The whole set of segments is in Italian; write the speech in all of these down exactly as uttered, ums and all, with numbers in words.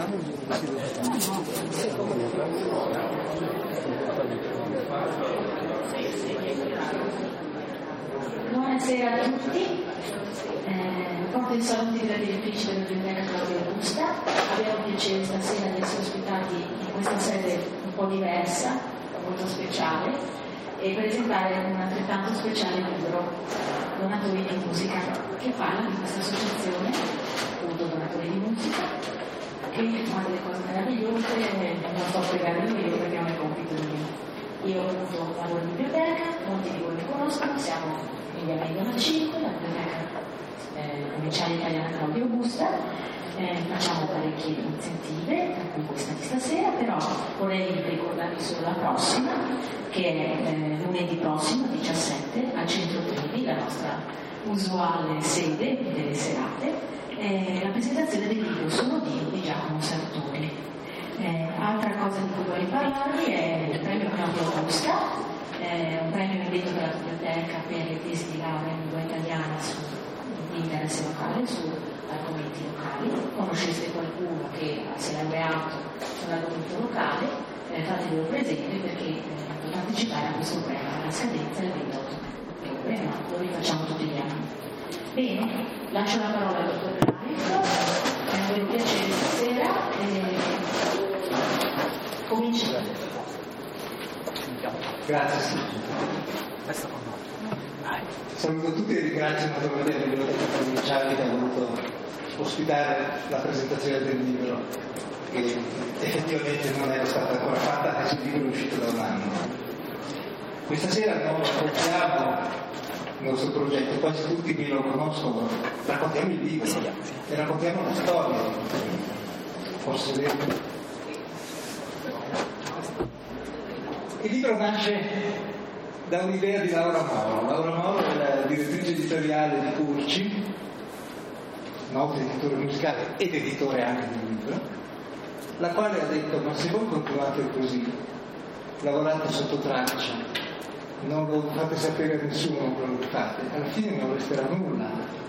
Buonasera a tutti, eh, proprio in saluti della direttrice della Biblioteca Claudia Augusta. Abbiamo il piacere stasera di essere ospitati in questa sede un po' diversa, molto speciale, e presentare un altrettanto speciale libro, Donatori di Musica, che parla di questa associazione, appunto Donatori di Musica, che fa delle cose meravigliose, non sto spiegando io perché non è compito mio. Io appunto lavoro in biblioteca, molti di voi mi conoscono, siamo in via Mediana cinque, la biblioteca eh, provinciale italiana Claudia Augusta, eh, facciamo parecchie iniziative, tra cui questa di stasera, però vorrei ricordarvi solo la prossima, che è eh, lunedì prossimo, diciassette, al Centro Trivi, la nostra usuale sede delle serate, eh, la presentazione del libro Sono Dio di Giacomo Sartori. Eh, altra cosa di cui vorrei parlarvi è il premio Claudia Augusta, eh, un premio invito dalla biblioteca per le tesi di laurea in lingua italiana su interesse locale, su argomenti locali. Conosceste qualcuno che si è laureato su un argomento locale, eh, fatevelo presente perché eh, partecipare a questo premio alla scadenza del ventotto ottobre, ma lo rifacciamo tutti gli anni. Bene, lascio la parola al dottor Lario, è un vero piacere stasera. Eh, Cominciamo. Grazie. Saluto tutti e ringrazio naturalmente la biblioteca provinciale che ha voluto ospitare la presentazione del libro, che effettivamente non era stata ancora fatta, anche se il libro è uscito da un anno. Questa sera noi raccontiamo il nostro progetto, quasi tutti che lo conoscono, raccontiamo il libro e raccontiamo la storia. Posso vedere? Il libro nasce da un'idea di Laura Moro. Laura Moro è la direttrice editoriale di Curci, noto editore musicale ed editore anche del libro, la quale ha detto: ma se voi continuate così, lavorate sotto traccia, non lo fate sapere a nessuno quello che fate, alla fine non resterà nulla.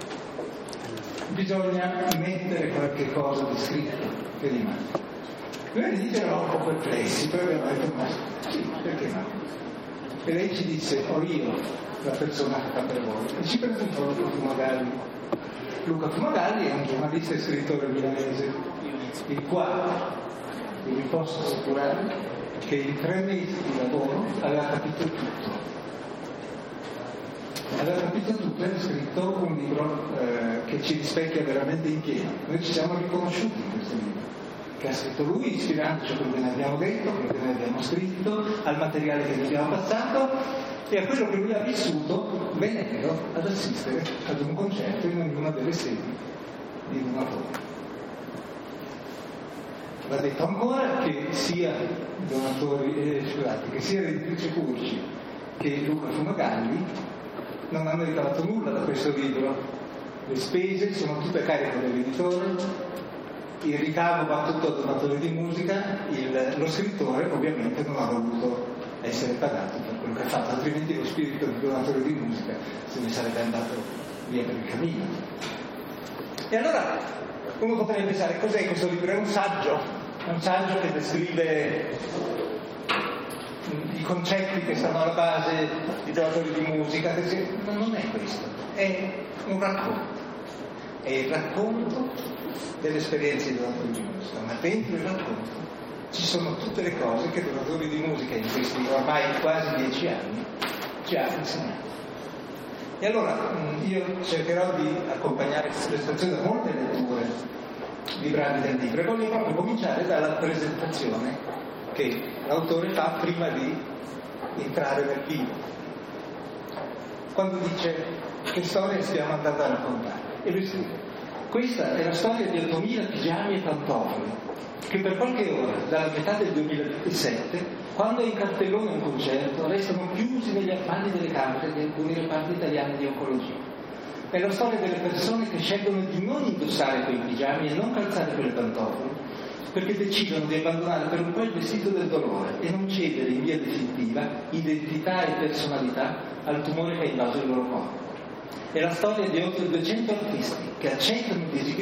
Bisogna mettere qualche cosa di scritto che rimane. Noi all'inizio eravamo un po' perplessi, poi abbiamo detto: ma sì, perché no? E lei ci disse: ho io la persona che fa per voi. E ci presentò Luca Fumagalli. Luca Fumagalli è un giornalista e scrittore milanese, il quale vi posso assicurare che in tre mesi di lavoro aveva capito tutto. Aveva capito tutto e ha scritto un libro eh, che ci rispecchia veramente in pieno. Noi ci siamo riconosciuti in questo libro, che ha scritto lui, ispirandoci a quello che ne abbiamo detto, a quello che ne abbiamo scritto, al materiale che gli abbiamo passato e a quello che lui ha vissuto venendo ad assistere ad un concerto in ognuna delle sedi di Donatori. Va detto ancora che sia Donatori, eh, scusate, che sia l'editrice Curci che Luca Fumagalli non hanno ricavato nulla da questo libro. Le spese sono tutte a carico dell'editore, il ricavo va tutto a Donatori di Musica, il, lo scrittore ovviamente non ha voluto essere pagato per quello che ha fatto, altrimenti lo spirito di Donatori di Musica se ne sarebbe andato via per il cammino. E allora uno potrebbe pensare: cos'è questo libro? È un saggio, è un saggio che descrive i concetti che stanno alla base di Donatori di Musica. Ma non è questo, è un racconto, è il racconto delle esperienze di Donatori di Musica, ma dentro il racconto ci sono tutte le cose che Donatori di Musica in questi ormai quasi dieci anni ci ha insegnato. E allora io cercherò di accompagnare questa presentazione da molte letture di brani del libro e voglio proprio cominciare dalla presentazione che l'autore fa prima di entrare nel libro, quando dice: che storia stiamo andando a raccontare? E lui scrive: questa è la storia di ottomila pigiami e pantofoli che per qualche ora, dalla metà del duemilaventisette, quando è in cartellone un concerto, restano chiusi negli armadi delle camere di alcuni reparti italiani di oncologia. È la storia delle persone che scelgono di non indossare quei pigiami e non calzare quelle pantofole, perché decidono di abbandonare per un po' il vestito del dolore e non cedere in via definitiva identità e personalità al tumore che ha invaso il loro corpo. È la storia di oltre duecento artisti che accettano di esibirsi in piena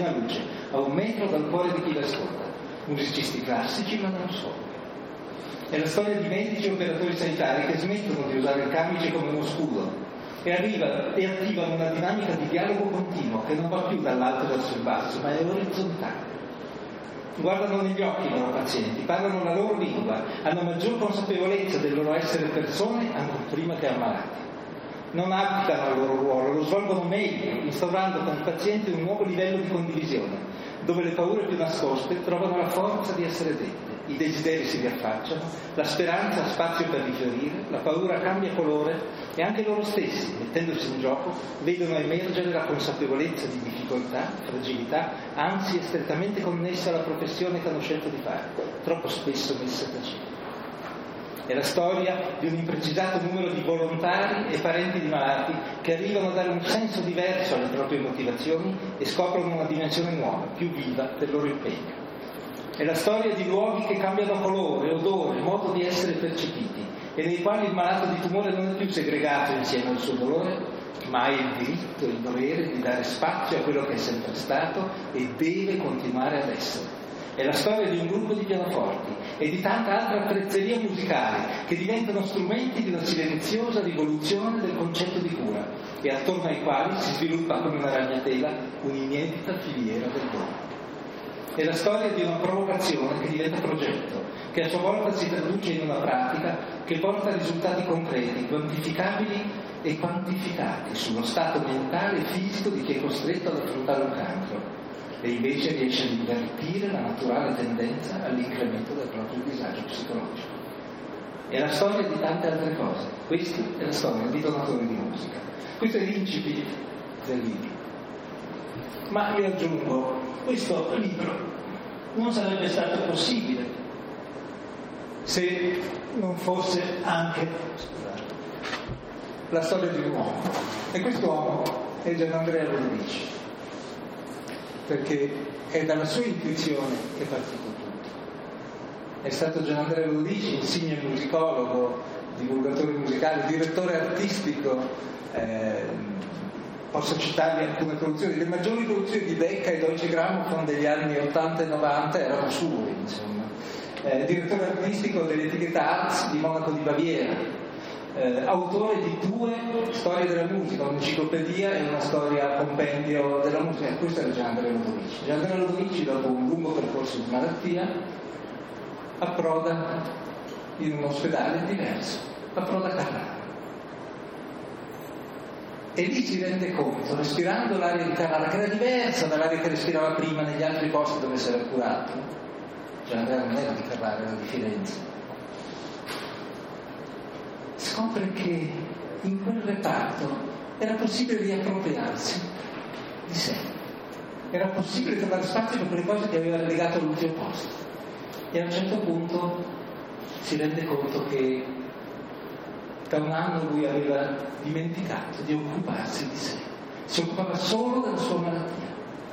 piena luce, a un metro dal cuore di chi l'ascolta. Musicisti classici, ma non solo. È la storia di medici e operatori sanitari che smettono di usare il camice come uno scudo e arrivano e attivano una dinamica di dialogo continuo che non va più dall'alto verso il basso, ma è orizzontale. Guardano negli occhi i loro pazienti, parlano la loro lingua, hanno maggior consapevolezza del loro essere persone ancora prima che ammalati. Non abdicano al loro ruolo, lo svolgono meglio, instaurando con il paziente un nuovo livello di condivisione, dove le paure più nascoste trovano la forza di essere dette, i desideri si riaffacciano, la speranza ha spazio per rifiorire, la paura cambia colore e anche loro stessi, mettendosi in gioco, vedono emergere la consapevolezza di difficoltà, fragilità, ansie strettamente connesse alla professione che hanno scelto di fare, troppo spesso messe a tacere. È la storia di un imprecisato numero di volontari e parenti di malati che arrivano a dare un senso diverso alle proprie motivazioni e scoprono una dimensione nuova, più viva del loro impegno. È la storia di luoghi che cambiano colore, odore, modo di essere percepiti e nei quali il malato di tumore non è più segregato insieme al suo dolore, ma ha il diritto e il dovere di dare spazio a quello che è sempre stato e deve continuare ad essere. È la storia di un gruppo di pianoforti e di tanta altra attrezzeria musicale che diventano strumenti di una silenziosa rivoluzione del concetto di cura e attorno ai quali si sviluppa come una ragnatela un'inedita filiera del dono. È la storia di una provocazione che diventa progetto, che a sua volta si traduce in una pratica che porta a risultati concreti, quantificabili e quantificati sullo stato mentale e fisico di chi è costretto ad affrontare un cancro e invece riesce ad invertire la naturale tendenza all'incremento del proprio disagio psicologico. È la storia di tante altre cose. Questa è la storia di donatori di musica. Questo è l'incipit del libro. Ma io aggiungo, questo libro non sarebbe stato possibile se non fosse anche scusate, la storia di un uomo. E questo uomo è Gianandrea Ludovici, perché è dalla sua intuizione che è partito tutto. È stato Gianandrea Ludovici, insigne musicologo, divulgatore musicale, direttore artistico, eh, posso citarvi alcune produzioni, le maggiori produzioni di Decca e Deutsche Grammophon degli anni ottanta e novanta erano sue, insomma. Eh, direttore artistico dell'etichetta Arts di Monaco di Baviera, eh, autore di due storie della musica, un'enciclopedia e una storia compendio della musica. E questo era Gianandrea Ludovici. Gianandrea Ludovici, dopo un lungo percorso di malattia, approda in un ospedale diverso, approda a Carrara. E lì si rende conto, respirando l'aria di Carrara, che era diversa dall'aria che respirava prima negli altri posti dove si era curato. Gianandrea non era di Carrara, era di Firenze. Scopre che in quel reparto era possibile riappropriarsi di sé. Era possibile trovare spazio per quelle cose che aveva relegato all'ultimo posto. E a un certo punto si rende conto che da un anno lui aveva dimenticato di occuparsi di sé, si occupava solo della sua malattia.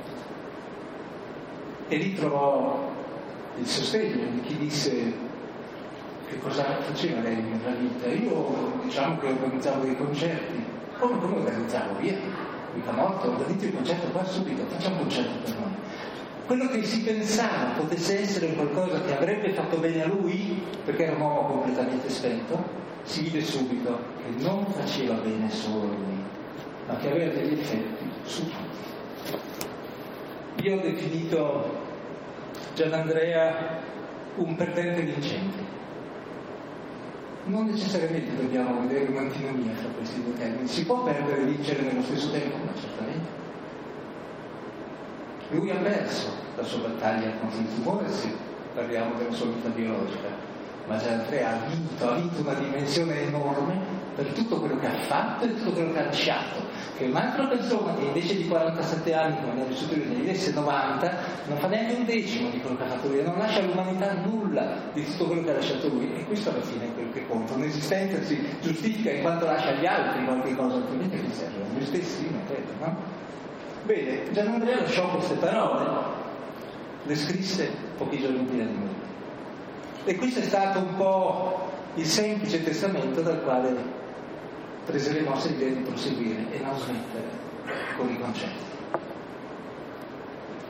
E lì trovò il sostegno di chi disse: che cosa faceva lei nella vita? Io diciamo che organizzavo dei concerti. Come, come organizzavo? Via, mica morto, organizzo il concerto qua subito, facciamo un concerto per noi. Quello che si pensava potesse essere qualcosa che avrebbe fatto bene a lui, perché era un uomo completamente spento, si vide subito che non faceva bene solo lui, ma che aveva degli effetti su tutti. Io ho definito Gianandrea un perdente vincente. Non necessariamente dobbiamo vedere un'antinomia tra questi due termini. Si può perdere e vincere nello stesso tempo, ma certamente. Lui ha perso la sua battaglia contro il tumore, se parliamo della sua vita biologica, ma Gianandrea ha vinto, ha vinto una dimensione enorme per tutto quello che ha fatto e tutto quello che ha lasciato, che un'altra persona che invece di quarantasette anni, come ne ha vissuto lui, ne vivesse novanta, non fa neanche un decimo di quello che ha fatto lui, non lascia all'umanità nulla di tutto quello che ha lasciato lui, e questo alla fine è quello che conta. Un'esistenza si giustifica in quanto lascia agli altri qualche cosa, altrimenti che serve? A noi stessi, non credo, no? Bene, Gianandrea lasciò queste parole, le scrisse pochi giorni prima di morire. E questo è stato un po' il semplice testamento dal quale prese le mosse l'idea di proseguire e non smettere con i concetti.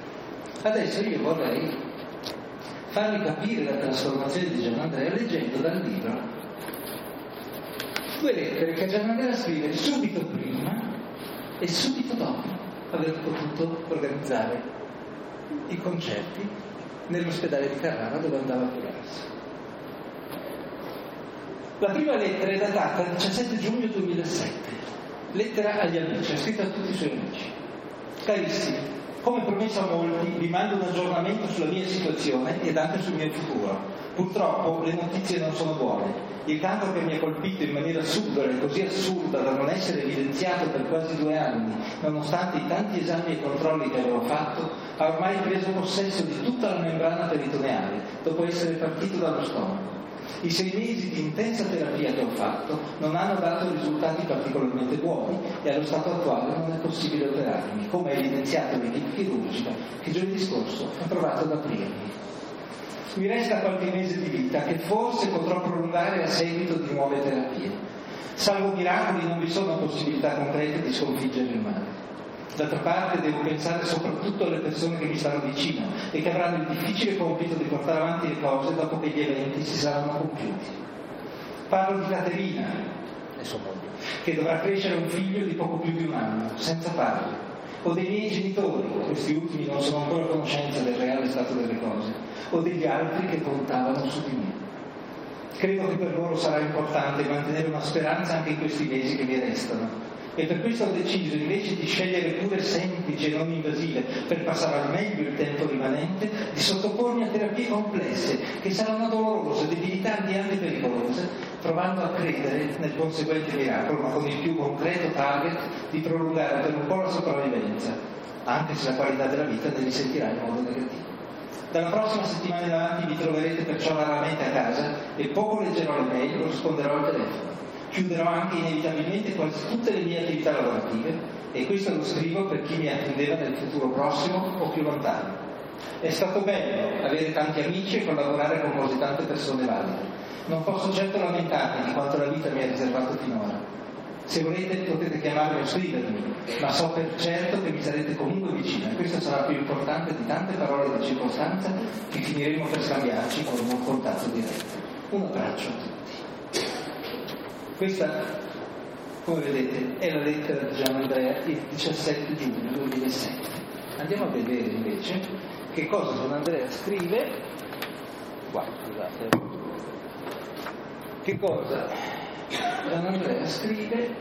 Adesso io vorrei farvi capire la trasformazione di Gianandrea leggendo dal libro due lettere che Gianandrea scrive subito prima e subito dopo aver potuto organizzare i concerti nell'ospedale di Carrara dove andava a curarsi. La prima lettera è datata il diciassette giugno duemilasette, lettera agli amici, ha scritto a tutti i suoi amici. Carissimi, come promesso a molti, vi mando un aggiornamento sulla mia situazione ed anche sul mio futuro. Purtroppo le notizie non sono buone. Il cancro che mi ha colpito in maniera subdola e così assurda da non essere evidenziato per quasi due anni, nonostante i tanti esami e controlli che avevo fatto, ha ormai preso possesso di tutta la membrana peritoneale, dopo essere partito dallo stomaco. I sei mesi di intensa terapia che ho fatto non hanno dato risultati particolarmente buoni e allo stato attuale non è possibile operarmi, come ha evidenziato l'equipe chirurgica che giovedì scorso ha provato ad aprirmi. Mi resta qualche mese di vita che forse potrò prolungare a seguito di nuove terapie. Salvo miracoli non vi sono possibilità concrete di sconfiggere il male. D'altra parte devo pensare soprattutto alle persone che mi stanno vicino e che avranno il difficile compito di portare avanti le cose dopo che gli eventi si saranno compiuti. Parlo di Caterina e sua moglie, che dovrà crescere un figlio di poco più di un anno, senza padre, o dei miei genitori, questi ultimi non sono ancora a conoscenza del reale stato delle cose, o degli altri che contavano su di me. Credo che per loro sarà importante mantenere una speranza anche in questi mesi che mi restano. E per questo ho deciso, invece di scegliere cure semplici e non invasive per passare al meglio il tempo rimanente, di sottopormi a terapie complesse che saranno dolorose, debilitanti e anche pericolose, provando a credere nel conseguente miracolo, ma con il più concreto target di prolungare per un po' la sopravvivenza, anche se la qualità della vita ne risentirà in modo negativo. Dalla prossima settimana in avanti vi troverete perciò raramente a casa e poco leggerò le mail o risponderò al telefono. Chiuderò anche inevitabilmente quasi tutte le mie attività lavorative e questo lo scrivo per chi mi attendeva nel futuro prossimo o più lontano. È stato bello avere tanti amici e collaborare con così tante persone valide. Non posso certo lamentarmi di quanto la vita mi ha riservato finora. Se volete potete chiamarmi o scrivermi, ma so per certo che mi sarete comunque vicino e questo sarà più importante di tante parole di circostanza che finiremo per scambiarci con un contatto diretto. Un abbraccio a tutti. Questa, come vedete, è la lettera di Gianandrea il diciassette giugno duemilasette. Andiamo a vedere invece che cosa Gianandrea scrive. Qua, scusate. Che cosa Gianandrea scrive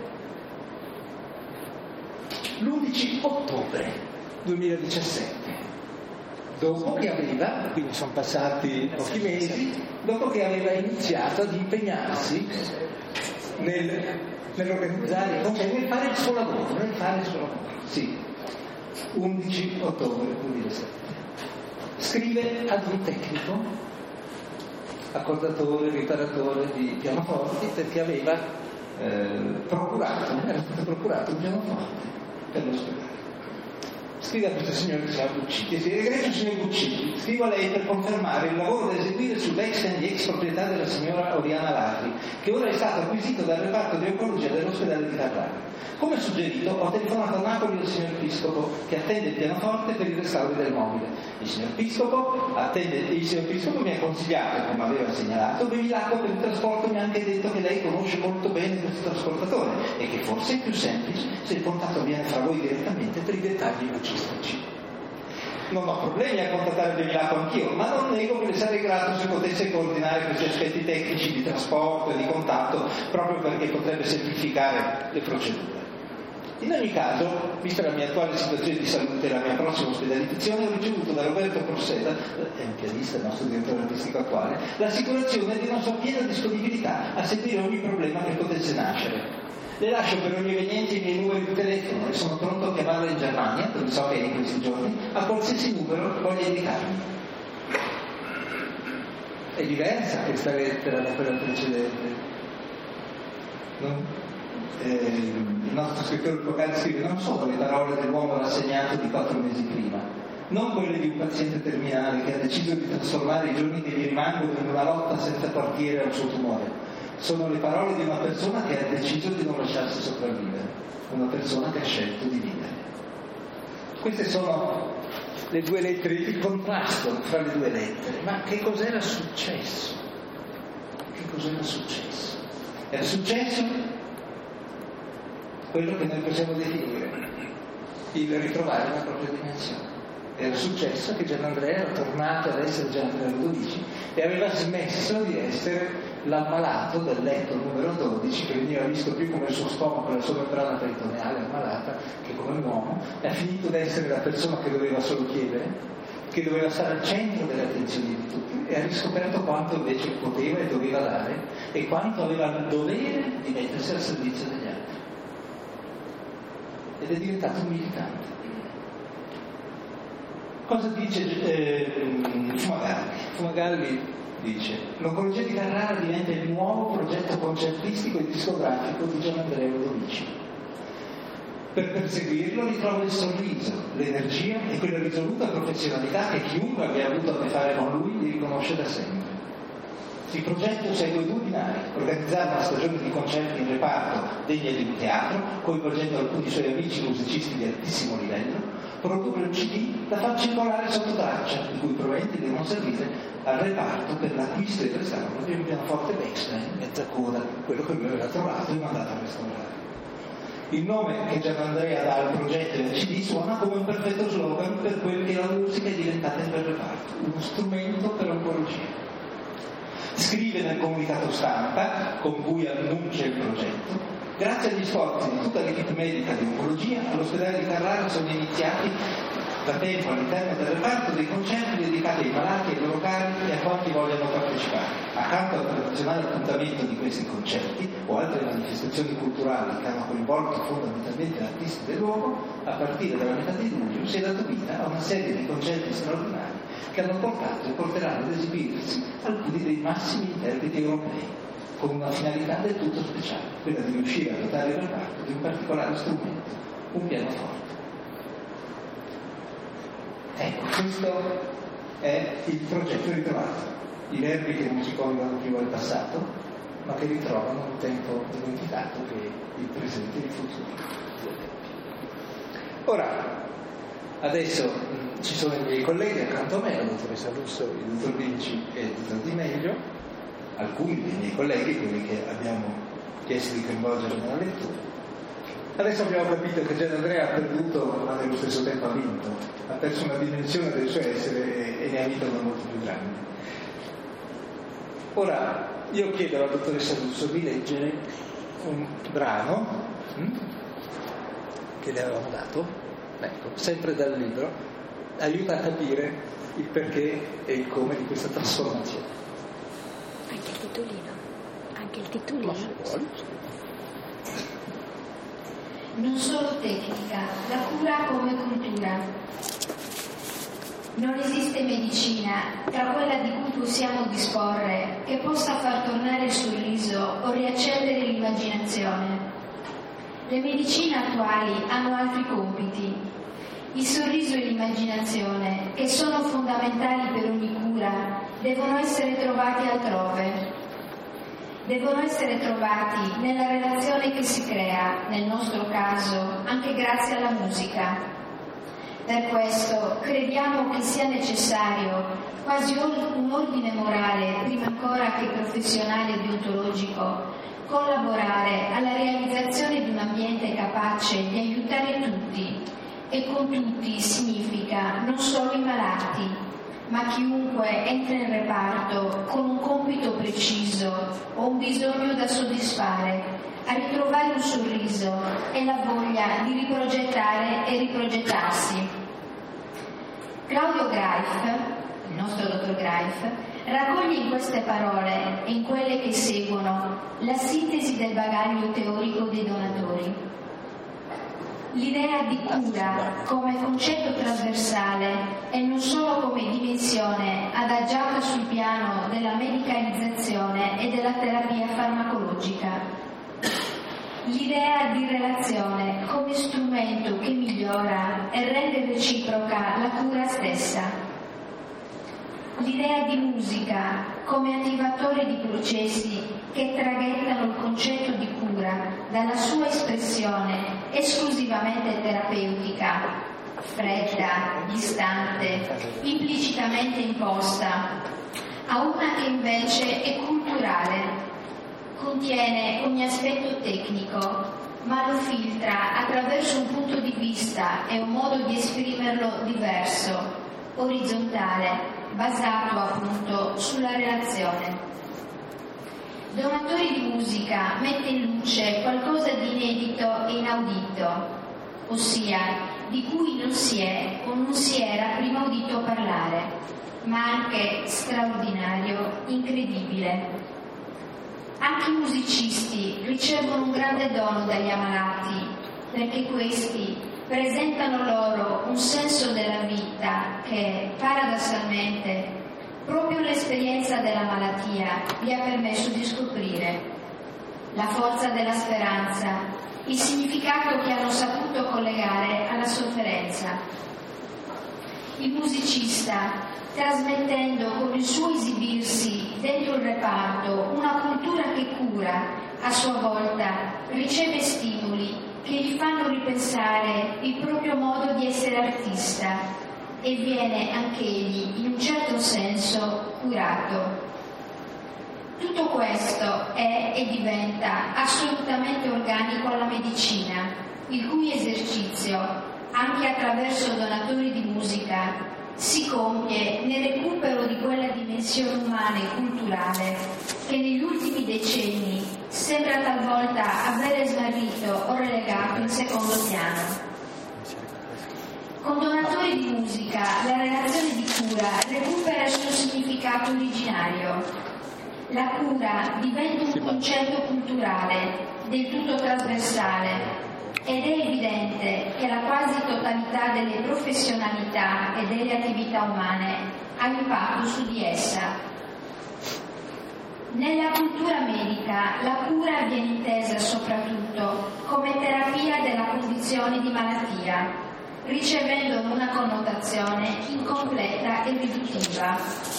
l'undici ottobre duemiladiciassette. Dopo che aveva, quindi sono passati pochi mesi, dopo che aveva iniziato ad impegnarsi Nel, nell'organizzare, cioè nel fare il suo lavoro, nel fare il suo lavoro. Sì, undici ottobre duemilasette. Scrive ad un tecnico, accordatore, riparatore di pianoforti, perché aveva eh, procurato, era stato procurato un pianoforte per l'ospedale. Scrive a questo signore che si chiama Bucciti, si egregio signor Bucciti, scrivo a lei per confermare il lavoro da eseguire sull'ex e ex proprietà della signora Oriana Larri, che ora è stato acquisito dal reparto di oncologia dell'ospedale di Carrara. Come suggerito, ho telefonato a Napoli al signor Piscopo, che attende il pianoforte per il restauro del mobile. Il signor Piscopo, attende, il signor Piscopo mi ha consigliato, come aveva segnalato, Bevilacqua per il trasporto, mi ha anche detto che lei conosce molto bene questo trasportatore e che forse è più semplice se il contatto avviene fra voi direttamente per i dettagli logistici. Non ho problemi a contattare Bevilacqua anch'io, ma non nego che le sarei grato se potesse coordinare questi aspetti tecnici di trasporto e di contatto, proprio perché potrebbe semplificare le procedure. In ogni caso, vista la mia attuale situazione di salute e la mia prossima ospedalizzazione, ho ricevuto da Roberto Corseda, è un pianista, il nostro direttore artistico attuale, l'assicurazione di una sua piena disponibilità a seguire ogni problema che potesse nascere. Le lascio per ogni evenienza i miei numeri di telefono e sono pronto a chiamarla in Germania, dove so che è in questi giorni, a qualsiasi numero voglia indicarmi. È diversa questa lettera da quella precedente. Non? Eh, il nostro scrittore locale scrive: non sono le parole dell'uomo rassegnato di quattro mesi prima, non quelle di un paziente terminale che ha deciso di trasformare i giorni che gli rimangono in una lotta senza quartiere al suo tumore. Sono le parole di una persona che ha deciso di non lasciarsi sopravvivere, una persona che ha scelto di vivere. Queste sono le due lettere, il contrasto fra le due lettere. Ma che cos'era successo? Che cos'era successo? Era successo quello che noi possiamo definire il ritrovare la propria dimensione. Era successo che Gianandrea era tornato ad essere Gianandrea dodici e aveva smesso di essere l'ammalato del letto numero dodici, che veniva visto più come il suo stomaco, la sua membrana peritoneale ammalata, che come un uomo, e ha finito ad essere la persona che doveva solo chiedere, che doveva stare al centro delle attenzioni di tutti, e ha riscoperto quanto invece poteva e doveva dare e quanto aveva il dovere di mettersi al servizio degli altri. Ed è diventato un militante. Cosa dice eh, Fumagalli? Fumagalli dice: l'oncologia di Carrara diventa il nuovo progetto concertistico e discografico di Gianandrea Ludovici. Per perseguirlo ritrova il sorriso, l'energia e quella risoluta professionalità che chiunque abbia avuto a che fare con lui gli riconosce da sempre. Il progetto segue due binari: organizzare una stagione di concerti in reparto degna di un teatro, coinvolgendo alcuni suoi amici musicisti di altissimo livello, produrre un C D da far circolare sotto traccia, i cui proventi devono servire al reparto per l'acquisto e restauro di un pianoforte Bechstein mezza coda, quello che lui aveva trovato e mandato a restaurare. Il nome che Gianandrea dà al progetto e al C D suona come un perfetto slogan per quel che la musica è diventata in quel reparto, uno strumento per l'oncologia. Scrive nel comunicato stampa con cui annuncia il progetto: grazie agli sforzi di tutta l'equipe medica di oncologia, all'ospedale di Carrara sono iniziati da tempo all'interno del reparto dei concerti dedicati ai malati, ai loro cari e a quanti vogliono partecipare. Accanto al tradizionale appuntamento di questi concerti o altre manifestazioni culturali che hanno coinvolto fondamentalmente artisti del luogo, a partire dalla metà di luglio si è dato vita a una serie di concerti straordinari che hanno portato e porteranno ad esibirsi alcuni dei massimi interpreti europei, con una finalità del tutto speciale, quella di riuscire a dotare il reparto di un particolare strumento, un pianoforte. Ecco, questo è il progetto ritrovato, i verbi che non si coniugano più al passato, ma che ritrovano un tempo dimenticato che è il presente e il futuro. Ora, adesso mh, ci sono i miei colleghi accanto a me, la dottoressa Russo, il dottor Vinci e il dottor Di Meglio, alcuni dei miei colleghi, quelli che abbiamo chiesto di coinvolgere nella lettura. Adesso abbiamo capito che Gianandrea ha perduto, ma nello stesso tempo ha vinto, ha perso una dimensione del suo essere e, e ne ha vinto una molto più grande. Ora, io chiedo alla dottoressa Russo di leggere un brano hm, che le avevamo dato, ecco, sempre dal libro, aiuta a capire il perché e il come di questa trasformazione. Anche il titolino, anche il titolino. Ma se vuoi. Non solo tecnica, la cura come cultura. Non esiste medicina, tra quella di cui possiamo disporre, che possa far tornare il sorriso o riaccendere l'immaginazione. Le medicine attuali hanno altri compiti. Il sorriso e l'immaginazione, che sono fondamentali per ogni cura, devono essere trovati altrove. Devono essere trovati nella relazione che si crea, nel nostro caso, anche grazie alla musica. Per questo crediamo che sia necessario, quasi un ordine morale, prima ancora che professionale e deontologico, collaborare alla realizzazione di un ambiente capace di aiutare tutti, e con tutti significa non solo i malati, ma chiunque entra in reparto con un compito preciso o un bisogno da soddisfare, a ritrovare un sorriso e la voglia di riprogettare e riprogettarsi. Claudio Greif, il nostro dottor Greif, raccoglie in queste parole e in quelle che seguono la sintesi del bagaglio teorico dei donatori. L'idea di cura come concetto trasversale e non solo come dimensione adagiata sul piano della medicalizzazione e della terapia farmacologica. L'idea di relazione come strumento che migliora e rende reciproca la cura stessa. L'idea di musica come attivatore di processi che traghettano il concetto di cura dalla sua espressione esclusivamente terapeutica fredda, distante, implicitamente imposta, a una che invece è culturale, contiene ogni aspetto tecnico, ma lo filtra attraverso un punto di vista e un modo di esprimerlo diverso, orizzontale, basato appunto sulla relazione. Donatori di musica mette in luce qualcosa di inedito e inaudito, ossia di cui non si è o non si era prima udito parlare, ma anche straordinario, incredibile. Anche i musicisti ricevono un grande dono dagli ammalati, perché questi presentano loro un senso della vita che, paradossalmente, proprio l'esperienza della malattia gli ha permesso di scoprire. La forza della speranza, il significato che hanno saputo collegare alla sofferenza. Il musicista, trasmettendo con il suo esibirsi dentro il reparto una cultura che cura, a sua volta riceve stimoli che gli fanno ripensare il proprio modo di essere artista e viene anch'egli in un certo senso curato. Tutto questo è e diventa assolutamente organico alla medicina, il cui esercizio, anche attraverso donatori di musica, si compie nel recupero di quella dimensione umana e culturale che negli ultimi decenni sembra talvolta avere smarrito o relegato in secondo piano. Con donatori di musica la relazione di cura recupera il suo significato originario. La cura diventa un concetto culturale, del tutto trasversale, ed è evidente che la quasi totalità delle professionalità e delle attività umane ha impatto su di essa. Nella cultura medica la cura viene intesa soprattutto come terapia della condizione di malattia, ricevendo una connotazione incompleta e riduttiva.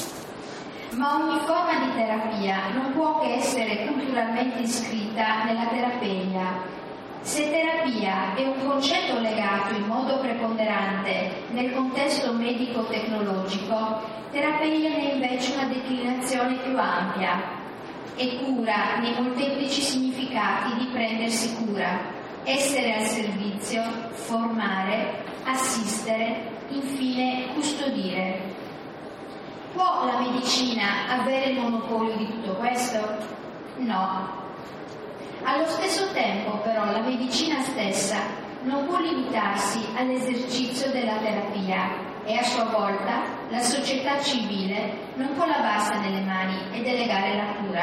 Ma ogni forma di terapia non può che essere culturalmente iscritta nella terapia. Se terapia è un concetto legato in modo preponderante nel contesto medico-tecnologico, terapia ne è invece una declinazione più ampia e cura nei molteplici significati di prendersi cura, essere al servizio, formare, assistere, infine custodire. Può la medicina avere il monopolio di tutto questo? No. Allo stesso tempo, però, la medicina stessa non può limitarsi all'esercizio della terapia e a sua volta la società civile non può lavarsene nelle mani e delegare la cura.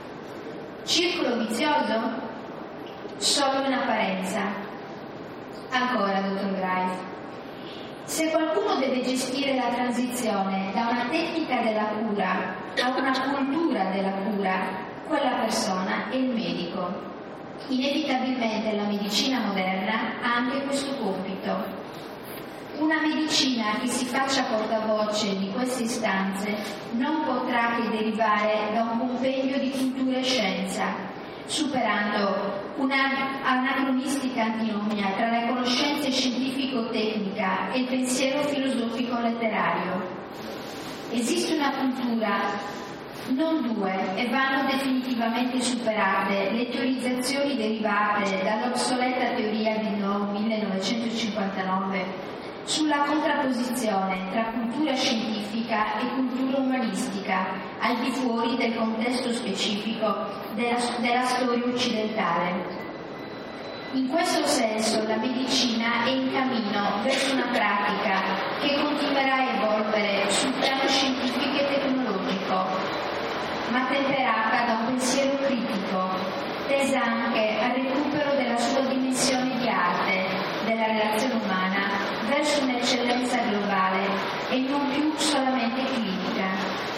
Circolo vizioso? Solo in apparenza. Ancora, dottor Greif. Se qualcuno deve gestire la transizione da una tecnica della cura a una cultura della cura, quella persona è il medico. Inevitabilmente la medicina moderna ha anche questo compito. Una medicina che si faccia portavoce di queste istanze non potrà che derivare da un compendio di cultura e scienza, superando una anacronistica antinomia tra la conoscenza scientifico-tecnica e il pensiero filosofico-letterario. Esiste una cultura, non due, e vanno definitivamente superate le teorizzazioni derivate dall'obsoleta teoria di No millenovecentocinquantanove sulla contrapposizione tra cultura scientifica e cultura umanistica al di fuori del contesto specifico della, della storia occidentale. In questo senso la medicina è in cammino verso una pratica che continuerà a evolvere sul piano scientifico e tecnologico, ma temperata da un pensiero critico, tesa anche al recupero della sua dimensione di arte, della relazione umana, verso un'eccellenza globale e non più solamente clinica.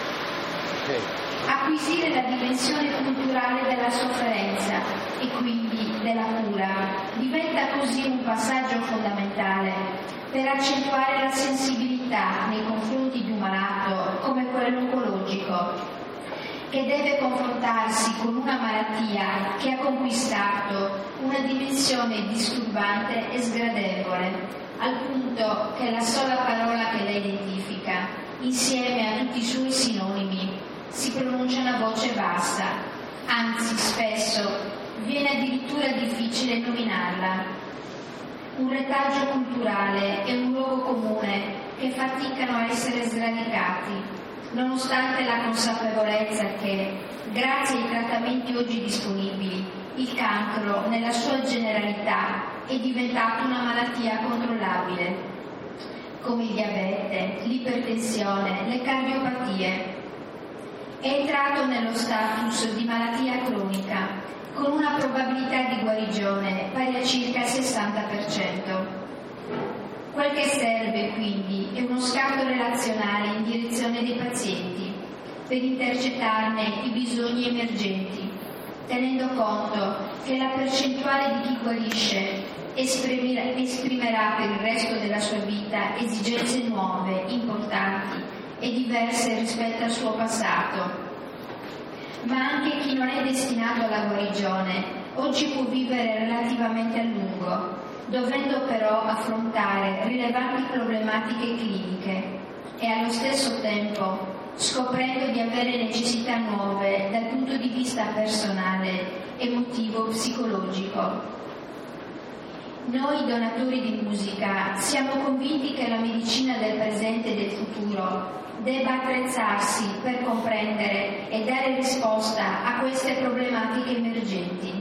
Acquisire la dimensione culturale della sofferenza e quindi della cura diventa così un passaggio fondamentale per accentuare la sensibilità nei confronti di un malato come quello oncologico, che deve confrontarsi con una malattia che ha conquistato una dimensione disturbante e sgradevole, al punto che la sola parola che la identifica, insieme a tutti i suoi sinonimi, si pronuncia a voce bassa, anzi spesso viene addirittura difficile nominarla. Un retaggio culturale e un luogo comune che faticano a essere sradicati, nonostante la consapevolezza che, grazie ai trattamenti oggi disponibili, il cancro, nella sua generalità, è diventato una malattia controllabile, come il diabete, l'ipertensione, le cardiopatie. È entrato nello status di malattia cronica, con una probabilità di guarigione pari a circa il sessanta per cento. Quel che serve, quindi, è uno scambio relazionale in direzione dei pazienti, per intercettarne i bisogni emergenti, tenendo conto che la percentuale di chi guarisce esprimerà, esprimerà per il resto della sua vita esigenze nuove, importanti e diverse rispetto al suo passato. Ma anche chi non è destinato alla guarigione oggi può vivere relativamente a lungo, dovendo però affrontare rilevanti problematiche cliniche e allo stesso tempo scoprendo di avere necessità nuove dal punto di vista personale, emotivo, psicologico. Noi donatori di musica siamo convinti che la medicina del presente e del futuro debba attrezzarsi per comprendere e dare risposta a queste problematiche emergenti.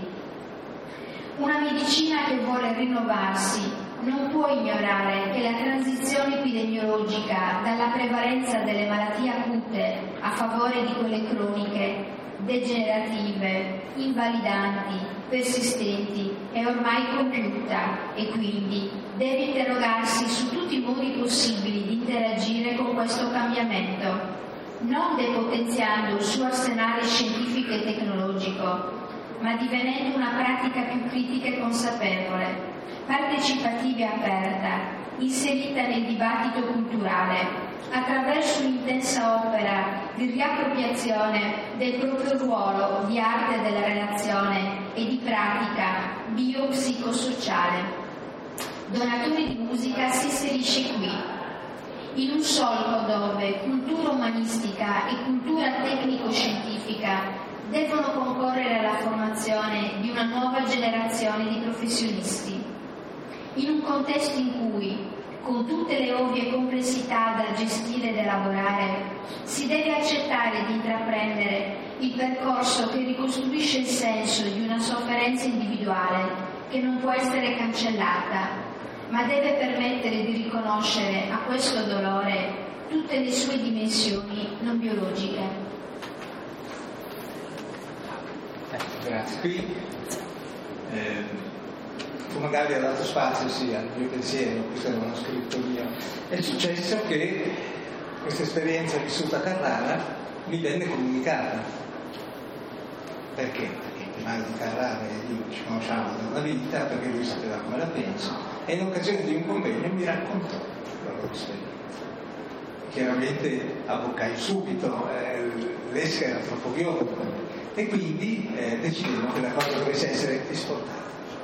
Una medicina che vuole rinnovarsi non può ignorare che la transizione epidemiologica dalla prevalenza delle malattie acute a favore di quelle croniche, degenerative, invalidanti, persistenti è ormai compiuta e quindi deve interrogarsi su tutti i modi possibili di interagire con questo cambiamento, non depotenziando il suo arsenale scientifico e tecnologico, ma divenendo una pratica più critica e consapevole, partecipativa e aperta, inserita nel dibattito culturale, attraverso un'intensa opera di riappropriazione del proprio ruolo di arte della relazione e di pratica biopsicosociale. Donatori di musica si inserisce qui, in un solco dove cultura umanistica e cultura tecnico-scientifica devono concorrere alla formazione di una nuova generazione di professionisti, in un contesto in cui, con tutte le ovvie complessità da gestire ed elaborare, si deve accettare di intraprendere il percorso che ricostruisce il senso di una sofferenza individuale che non può essere cancellata, ma deve permettere di riconoscere a questo dolore tutte le sue dimensioni non biologiche. Grazie. Qui eh, Fumagalli ha dato spazio sì al mio pensiero, questo era uno scritto mio. È successo che questa esperienza vissuta a Carrara mi venne comunicata. Perché? Perché il male di Carrara e io ci conosciamo da una vita, perché lui sapeva come la penso, e in occasione di un convegno mi raccontò la loro esperienza. Chiaramente abboccai subito, eh, l'esca era troppo bionda, e quindi eh, decidemmo che la cosa dovesse essere esportata.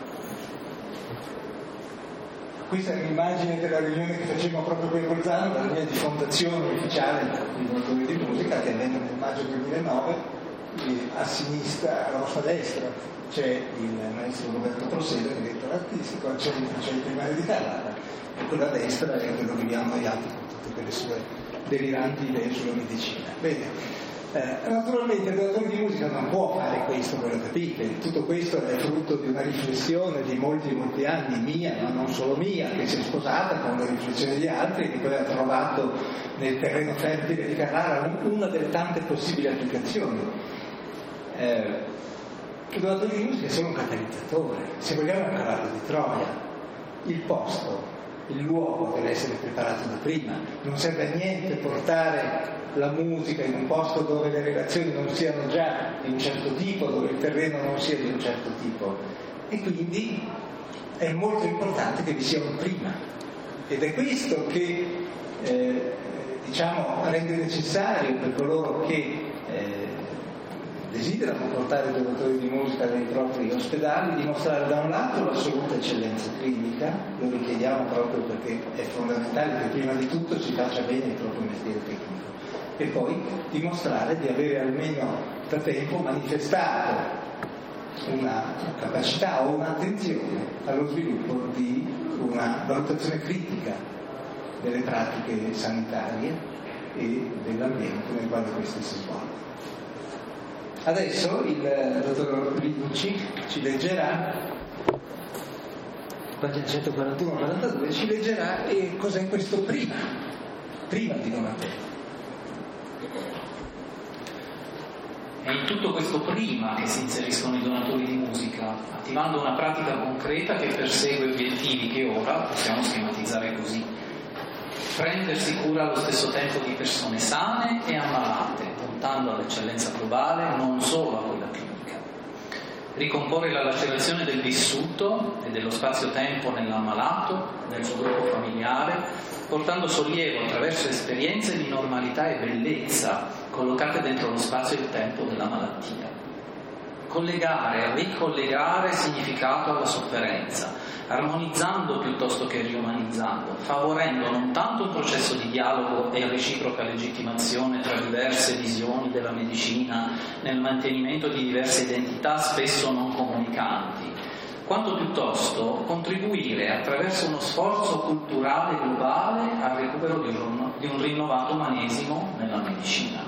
Questa è un'immagine della riunione che facevamo proprio qui a Bolzano, la riunione di fondazione ufficiale di donatori di musica che avvenne nel maggio duemilanove, e a sinistra, alla vostra destra c'è il maestro Roberto Proselo, direttore artistico, al centro c'è il primario di Carrara, e quella a destra è quello che abbiamo noi altri con tutte quelle sue deliranti idee sulla medicina. Bene. Eh, naturalmente il donatore di musica non può fare questo, voi lo capite, tutto questo è frutto di una riflessione di molti e molti anni, mia, ma non solo mia, che si è sposata con le riflessioni di altri, che poi ha trovato nel terreno fertile di Carrara una delle tante possibili applicazioni. Eh, il donatore di musica è solo un catalizzatore, se vogliamo è un cavallo di Troia, il posto, il luogo deve essere preparato da prima, non serve a niente portare la musica in un posto dove le relazioni non siano già di un certo tipo, dove il terreno non sia di un certo tipo, e quindi è molto importante che vi sia un prima, ed è questo che eh, diciamo rende necessario per coloro che eh, desiderano portare i donatori di musica nei propri ospedali, dimostrare da un lato l'assoluta eccellenza clinica, lo richiediamo proprio perché è fondamentale che prima di tutto si faccia bene il proprio mestiere tecnico, e poi dimostrare di avere almeno da tempo manifestato una capacità o un'attenzione allo sviluppo di una valutazione critica delle pratiche sanitarie e dell'ambiente nel quale queste si svolgono. Adesso il dottor Riducci ci leggerà, pagina centoquarantuno quarantadue, ci leggerà eh, cos'è questo prima, prima di Donatello. È in tutto questo prima che si inseriscono i donatori di musica, attivando una pratica concreta che persegue obiettivi che ora possiamo schematizzare così: prendersi cura allo stesso tempo di persone sane e ammalate, puntando all'eccellenza globale, non solo a quella clinica. Ricomporre la lacerazione del vissuto e dello spazio-tempo nell'ammalato, nel suo gruppo familiare, portando sollievo attraverso esperienze di normalità e bellezza collocate dentro lo spazio e il tempo della malattia. Collegare, ricollegare significato alla sofferenza, armonizzando piuttosto che riumanizzando, favorendo non tanto un processo di dialogo e reciproca legittimazione tra diverse visioni della medicina nel mantenimento di diverse identità spesso non comunicanti, quanto piuttosto contribuire attraverso uno sforzo culturale globale al recupero di un, di un rinnovato umanesimo nella medicina.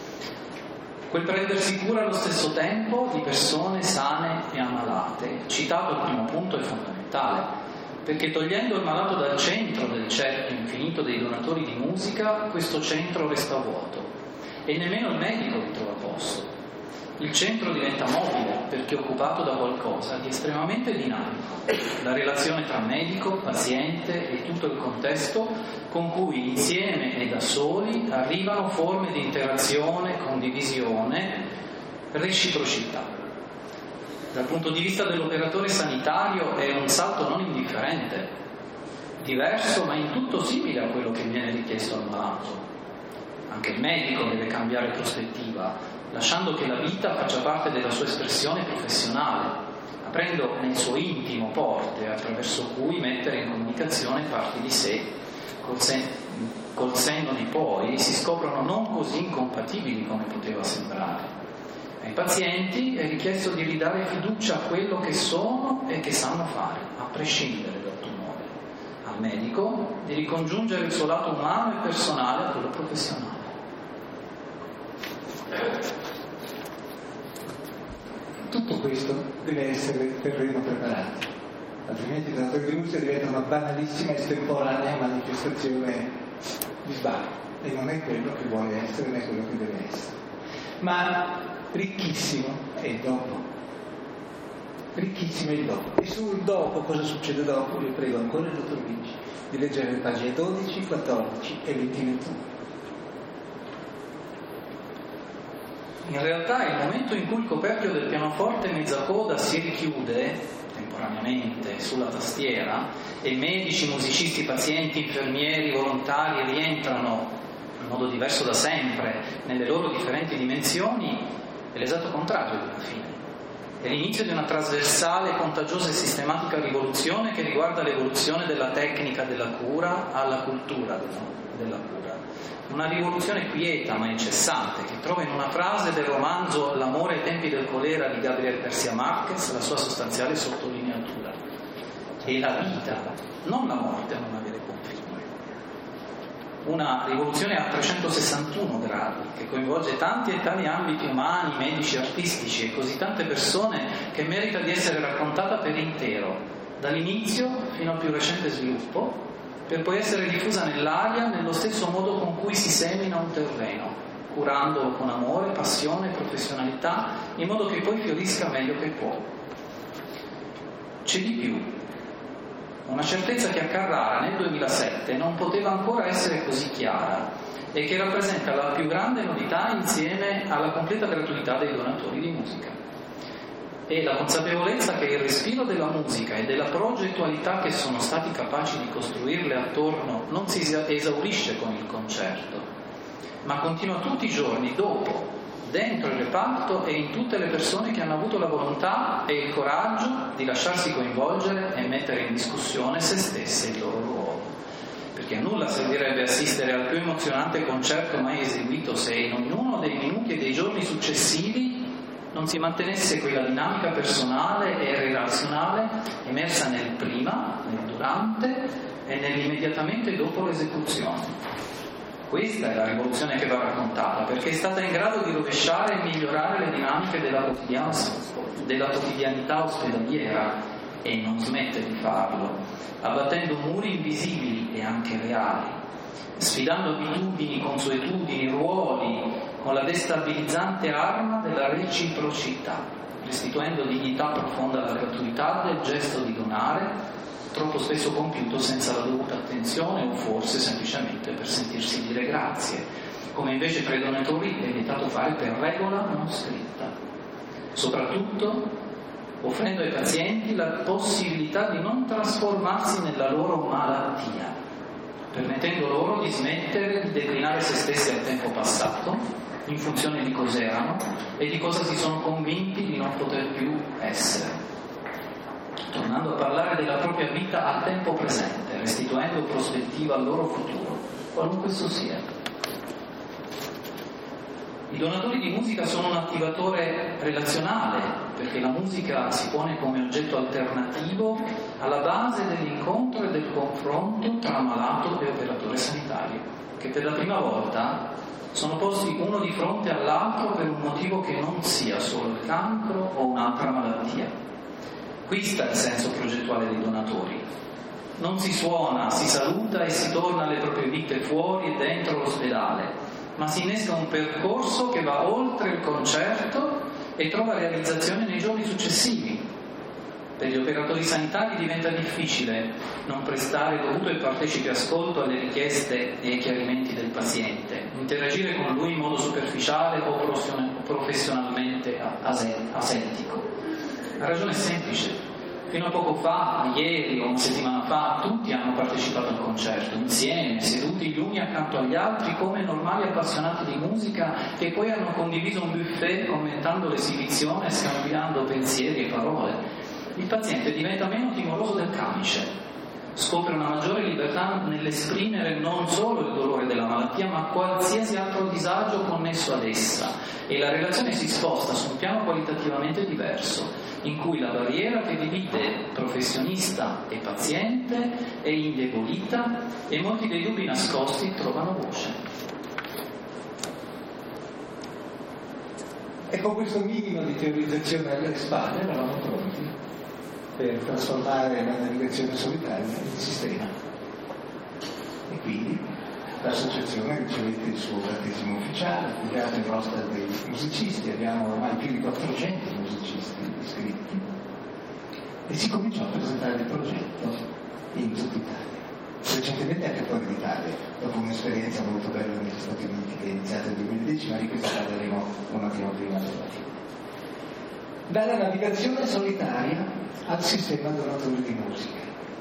Quel prendersi cura allo stesso tempo di persone sane e ammalate, citato al primo punto, è fondamentale, perché togliendo il malato dal centro del cerchio infinito dei donatori di musica, questo centro resta vuoto e nemmeno il medico vi trova posto. Il centro diventa mobile perché occupato da qualcosa di estremamente dinamico, la relazione tra medico, paziente e tutto il contesto con cui insieme e da soli arrivano forme di interazione, condivisione, reciprocità. Dal punto di vista dell'operatore sanitario è un salto non indifferente, diverso ma in tutto simile a quello che viene richiesto al malato. Anche il medico deve cambiare prospettiva, lasciando che la vita faccia parte della sua espressione professionale, aprendo nel suo intimo porte attraverso cui mettere in comunicazione parti di sé, col, sen- col senno di poi si scoprono non così incompatibili come poteva sembrare. Ai pazienti è richiesto di ridare fiducia a quello che sono e che sanno fare, a prescindere dal tumore. Al medico di ricongiungere il suo lato umano e personale a quello professionale. Tutto questo deve essere terreno preparato, altrimenti i donatori di musica diventa una banalissima e estemporanea manifestazione di sbaglio, e non è quello che vuole essere, né quello che deve essere. Ma ricchissimo è il dopo, ricchissimo è il dopo. E sul dopo, cosa succede dopo? Io prego ancora il dottor Vinci di leggere le pagine dodici, quattordici e ventuno. In realtà è il momento in cui il coperchio del pianoforte mezza coda si richiude temporaneamente sulla tastiera e i medici, musicisti, pazienti, infermieri, volontari rientrano in modo diverso da sempre nelle loro differenti dimensioni, è l'esatto contrario della fine. È l'inizio di una trasversale, contagiosa e sistematica rivoluzione che riguarda l'evoluzione della tecnica della cura alla cultura della cura. Una rivoluzione quieta ma incessante che trova in una frase del romanzo L'amore ai tempi del colera di Gabriel García Márquez la sua sostanziale sottolineatura. È la vita, non la morte, a non avere confine. Una rivoluzione a trecentosessantuno gradi che coinvolge tanti e tali ambiti umani, medici, artistici e così tante persone che merita di essere raccontata per intero, dall'inizio fino al più recente sviluppo, per poi essere diffusa nell'aria nello stesso modo con cui si semina un terreno, curandolo con amore, passione e professionalità, in modo che poi fiorisca meglio che può. C'è di più. Una certezza che a Carrara nel duemilasette non poteva ancora essere così chiara e che rappresenta la più grande novità insieme alla completa gratuità dei donatori di musica. E la consapevolezza che il respiro della musica e della progettualità che sono stati capaci di costruirle attorno non si esaurisce con il concerto, ma continua tutti i giorni dopo, dentro il reparto e in tutte le persone che hanno avuto la volontà e il coraggio di lasciarsi coinvolgere e mettere in discussione se stesse e il loro ruolo. Perché a nulla servirebbe assistere al più emozionante concerto mai eseguito se in ognuno dei minuti e dei giorni successivi non si mantenesse quella dinamica personale e relazionale emersa nel prima, nel durante e nell'immediatamente dopo l'esecuzione. Questa è la rivoluzione che va raccontata, perché è stata in grado di rovesciare e migliorare le dinamiche della, della quotidianità ospedaliera e non smette di farlo, abbattendo muri invisibili e anche reali, sfidando abitudini, consuetudini, ruoli, con la destabilizzante arma della reciprocità, restituendo dignità profonda alla gratuità del gesto di donare, troppo spesso compiuto senza la dovuta attenzione o forse semplicemente per sentirsi dire grazie, come invece tra i donatori è vietato fare per regola non scritta. Soprattutto offrendo ai pazienti la possibilità di non trasformarsi nella loro malattia, permettendo loro di smettere di declinare se stessi al tempo passato in funzione di cos'erano e di cosa si sono convinti di non poter più essere, tornando a parlare della propria vita al tempo presente, restituendo prospettiva al loro futuro, qualunque esso sia. I donatori di musica sono un attivatore relazionale, perché la musica si pone come oggetto alternativo alla base dell'incontro e del confronto tra malato e operatore sanitario, che per la prima volta sono posti uno di fronte all'altro per un motivo che non sia solo il cancro o un'altra malattia. Qui sta il senso progettuale dei donatori. Non si suona, si saluta e si torna alle proprie vite fuori e dentro l'ospedale, ma si innesca un percorso che va oltre il concerto e trova realizzazione nei giorni successivi. Per gli operatori sanitari diventa difficile non prestare dovuto e partecipe ascolto alle richieste e ai chiarimenti del paziente, interagire con lui in modo superficiale o professionalmente asettico. La ragione è semplice. Fino a poco fa, ieri o una settimana fa, tutti hanno partecipato al concerto, insieme, seduti gli uni accanto agli altri come normali appassionati di musica che poi hanno condiviso un buffet commentando l'esibizione e scambiando pensieri e parole. Il paziente diventa meno timoroso del camice, scopre una maggiore libertà nell'esprimere non solo il dolore della malattia, ma qualsiasi altro disagio connesso ad essa, e la relazione si sposta su un piano qualitativamente diverso, in cui la barriera che divide professionista e paziente è indebolita e molti dei dubbi nascosti trovano voce. E con questo minimo di teorizzazione alle spalle eravamo pronti per trasformare la navigazione solitaria in sistema. E quindi l'associazione ricevette il suo battesimo ufficiale, appoggiato in roster dei musicisti, abbiamo ormai più di quattrocento musicisti iscritti, e si cominciò a presentare il progetto in tutta Italia, recentemente anche fuori d'Italia, dopo un'esperienza molto bella negli Stati Uniti che è iniziata nel duemiladieci, ma di questa parleremo un attimo prima della dalla navigazione solitaria al sistema donatori di musica.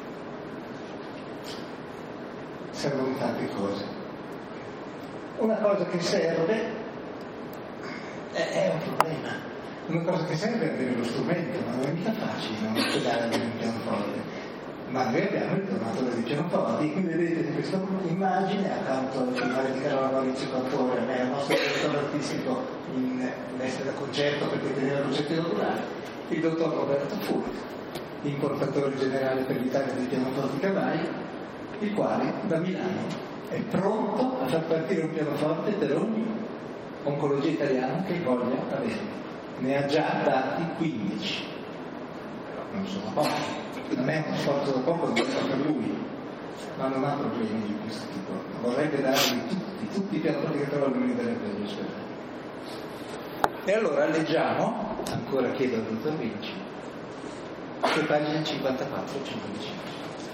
Servono tante cose. Una cosa che serve è, è un problema. Una cosa che serve è avere lo strumento, ma non è mica facile non ospedare avere un pianoforte. Ma noi abbiamo il donatore di pianoforti, qui vedete questa immagine accanto al finale di Carlo Maurizio Cantore, a me è il nostro direttore artistico in veste da concerto perché teneva il progetto inaugurale, il dottor Roberto Furti, importatore generale per l'Italia dei pianoforti Cavalli, il quale da Milano è pronto a far partire un pianoforte per ogni oncologia italiana che voglia avere. Ne ha già dati quindici, però non sono pochi. Non è uno sforzo da poco, non è per lui, ma non ha problemi di questo tipo. Vorrebbe darli tutti, tutti i pianoforti che trova lui darebbe agli ospedali. E allora leggiamo, ancora chiedo al dottor Vinci, le pagine cinquantaquattro e cinquantacinque.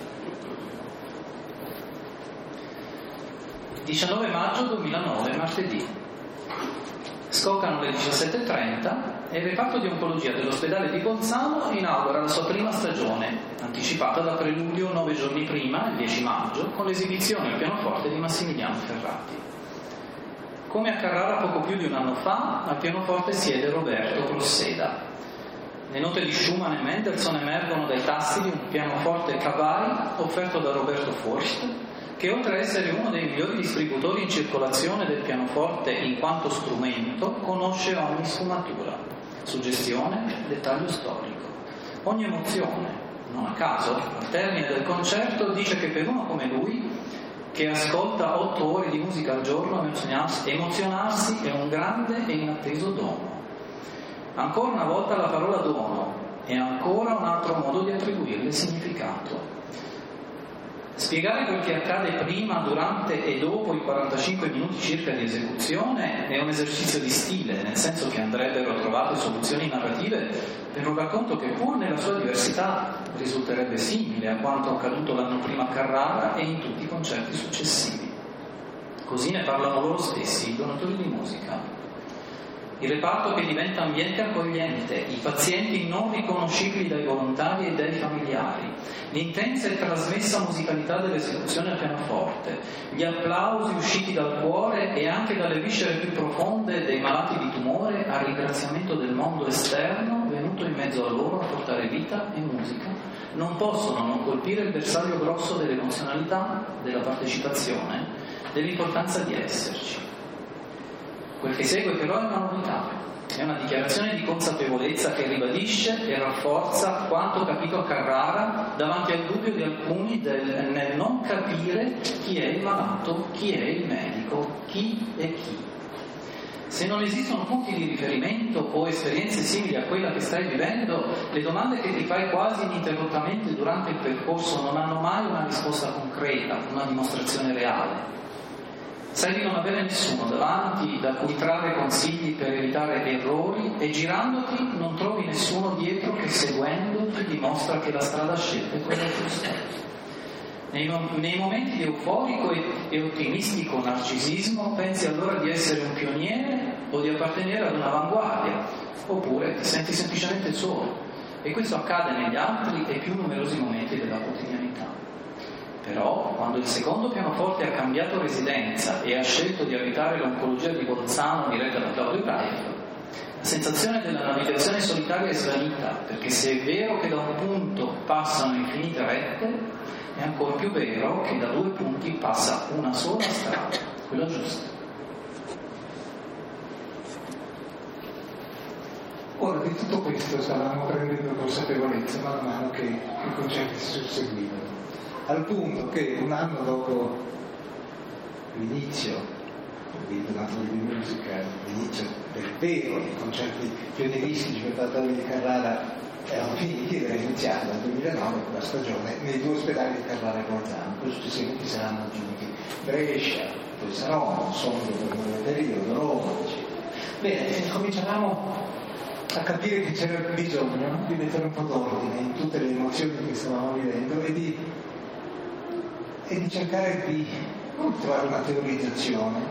diciannove maggio duemilanove, martedì. Scoccano le diciassette e trenta e il reparto di oncologia dell'ospedale di Bolzano inaugura la sua prima stagione, anticipata da preludio nove giorni prima, il dieci maggio, con l'esibizione al pianoforte di Massimiliano Ferrati. Come a Carrara poco più di un anno fa, al pianoforte siede Roberto Crosseda. Le note di Schumann e Mendelssohn emergono dai tasti di un pianoforte Kawai offerto da Roberto Forst, che oltre a essere uno dei migliori distributori in circolazione del pianoforte in quanto strumento, conosce ogni sfumatura, suggestione, dettaglio storico, ogni emozione. Non a caso, al termine del concerto dice che per uno come lui, che ascolta otto ore di musica al giorno, emozionarsi è un grande e inatteso dono. Ancora una volta la parola dono è ancora un altro modo di attribuirle significato. Spiegare quel che accade prima, durante e dopo i quarantacinque minuti circa di esecuzione è un esercizio di stile, nel senso che andrebbero trovate soluzioni narrative per un racconto che pur nella sua diversità risulterebbe simile a quanto accaduto l'anno prima a Carrara e in tutti i concerti successivi. Così ne parlano loro stessi, i donatori di musica. Il reparto che diventa ambiente accogliente, i pazienti non riconoscibili dai volontari e dai familiari, l'intensa e trasmessa musicalità dell'esecuzione al pianoforte, gli applausi usciti dal cuore e anche dalle viscere più profonde dei malati di tumore a ringraziamento del mondo esterno venuto in mezzo a loro a portare vita e musica, non possono non colpire il bersaglio grosso dell'emozionalità, della partecipazione, dell'importanza di esserci. Quel che segue però è una novità, è una dichiarazione di consapevolezza che ribadisce e rafforza quanto capito a Carrara davanti al dubbio di alcuni del, nel non capire chi è il malato, chi è il medico, chi è chi. Se non esistono punti di riferimento o esperienze simili a quella che stai vivendo, le domande che ti fai quasi ininterrottamente durante il percorso non hanno mai una risposta concreta, una dimostrazione reale. Sai di non avere nessuno davanti da cui trarre consigli per evitare errori e girandoti non trovi nessuno dietro che seguendo ti dimostra che la strada scelta è quella giusta. Nei, nei momenti di euforico e, e ottimistico narcisismo pensi allora di essere un pioniere o di appartenere ad un'avanguardia, oppure ti senti semplicemente solo, e questo accade negli altri e più numerosi momenti della quotidianità. Però, quando il secondo pianoforte ha cambiato residenza e ha scelto di abitare l'oncologia di Bolzano diretta da Claudio Greif, la sensazione della navigazione solitaria è svanita, perché se è vero che da un punto passano infinite rette, è ancora più vero che da due punti passa una sola strada, quella giusta. Ora, di tutto questo stavamo prendendo consapevolezza man mano che i concerti si susseguivano, al punto che un anno dopo l'inizio dei donatori di musica, l'inizio del vero dei concerti pionieristici per Bartolomeo di Carrara erano finiti ed era iniziata nel duemilanove la stagione nei due ospedali di Carrara e Bolzano. Poi successivamente saranno aggiunti Brescia, poi Saronno, Sondrio per un periodo, Roma, eccetera. Bene, cominciavamo a capire che c'era bisogno di mettere un po' d'ordine in tutte le emozioni che stavamo vivendo e di e di cercare di non trovare una teorizzazione,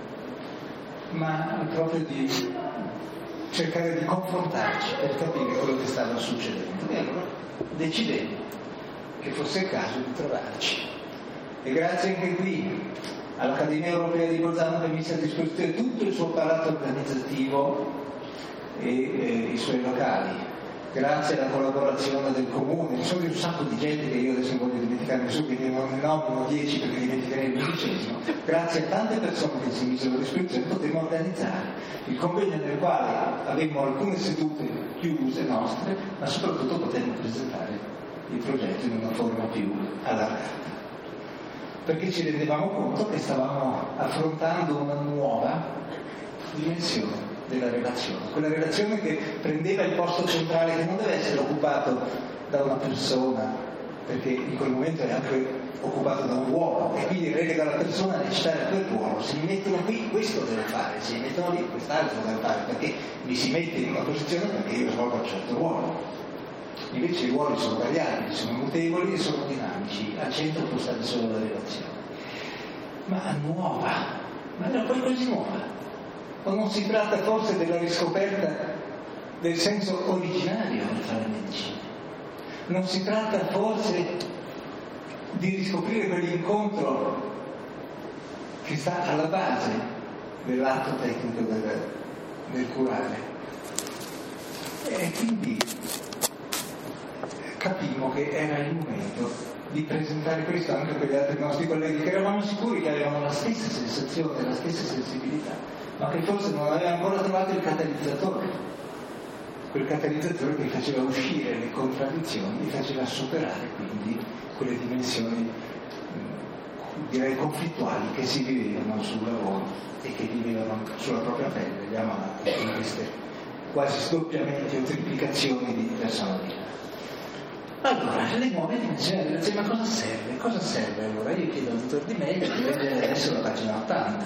ma proprio di cercare di confrontarci per capire quello che stava succedendo. E allora decidemmo che fosse il caso di trovarci. E grazie anche qui all'Accademia Europea di Bolzano che ha messo a disposizione tutto il suo apparato organizzativo e, e i suoi locali. Grazie alla collaborazione del comune, ci sono un sacco di gente che io adesso non voglio dimenticarmi su, quindi non ne nomino dieci perché dimenticherei il undicesimo. Grazie a tante persone che si misero a disposizione potremo organizzare il convegno nel quale avevamo alcune sedute chiuse nostre, ma soprattutto potremo presentare il progetto in una forma più allargata. Perché ci rendevamo conto che stavamo affrontando una nuova dimensione della relazione, quella relazione che prendeva il posto centrale, che non deve essere occupato da una persona, perché in quel momento è anche occupato da un ruolo e quindi relega la persona a recitare quel ruolo. Se mi mettono qui questo devo fare, se mi mettono lì quest'altro devo fare, perché mi si mette in una posizione perché io svolgo un certo ruolo. Invece i ruoli sono variabili, sono mutevoli e sono dinamici, al centro può stare solo la relazione. Ma nuova, ma era poi così nuova. O non si tratta forse della riscoperta del senso originario di fare medicina? Non si tratta forse di riscoprire quell'incontro che sta alla base dell'atto tecnico del, del curare. E quindi capimmo che era il momento di presentare questo anche per gli altri nostri colleghi, che eravamo sicuri che avevano la stessa sensazione, la stessa sensibilità, ma che forse non avevano ancora trovato il catalizzatore, quel catalizzatore che faceva uscire le contraddizioni, li faceva superare quindi quelle dimensioni, direi, conflittuali che si vivevano sul lavoro e che vivevano sulla propria pelle gli ammalati in queste quasi sdoppiamenti o triplicazioni di personalità. Allora, le nuove dimensioni della dice, ma cosa serve? Cosa serve allora? Io chiedo al dottor Di Meglio di prendere adesso la pagina ottanta.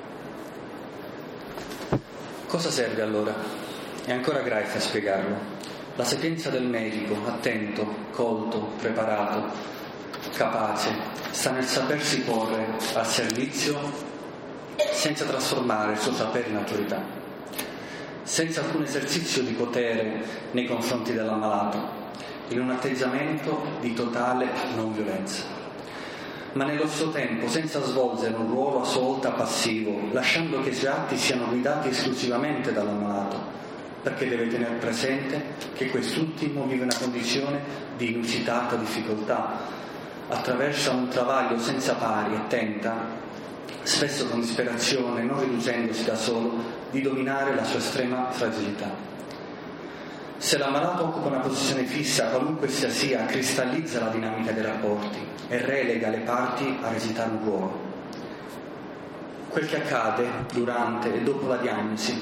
Cosa serve allora? È ancora Greif a spiegarlo. La sapienza del medico, attento, colto, preparato, capace, sta nel sapersi porre al servizio senza trasformare il suo sapere in autorità, senza alcun esercizio di potere nei confronti dell'ammalato, in un atteggiamento di totale non violenza, ma nello stesso tempo senza svolgere un ruolo a sua volta passivo, lasciando che i suoi atti siano guidati esclusivamente dall'ammalato, perché deve tenere presente che quest'ultimo vive una condizione di inusitata difficoltà, attraversa un travaglio senza pari e tenta, spesso con disperazione, non riducendosi da solo, di dominare la sua estrema fragilità. Se l'ammalato occupa una posizione fissa, qualunque essa sia, cristallizza la dinamica dei rapporti e relega le parti a recitare un ruolo. Quel che accade durante e dopo la diagnosi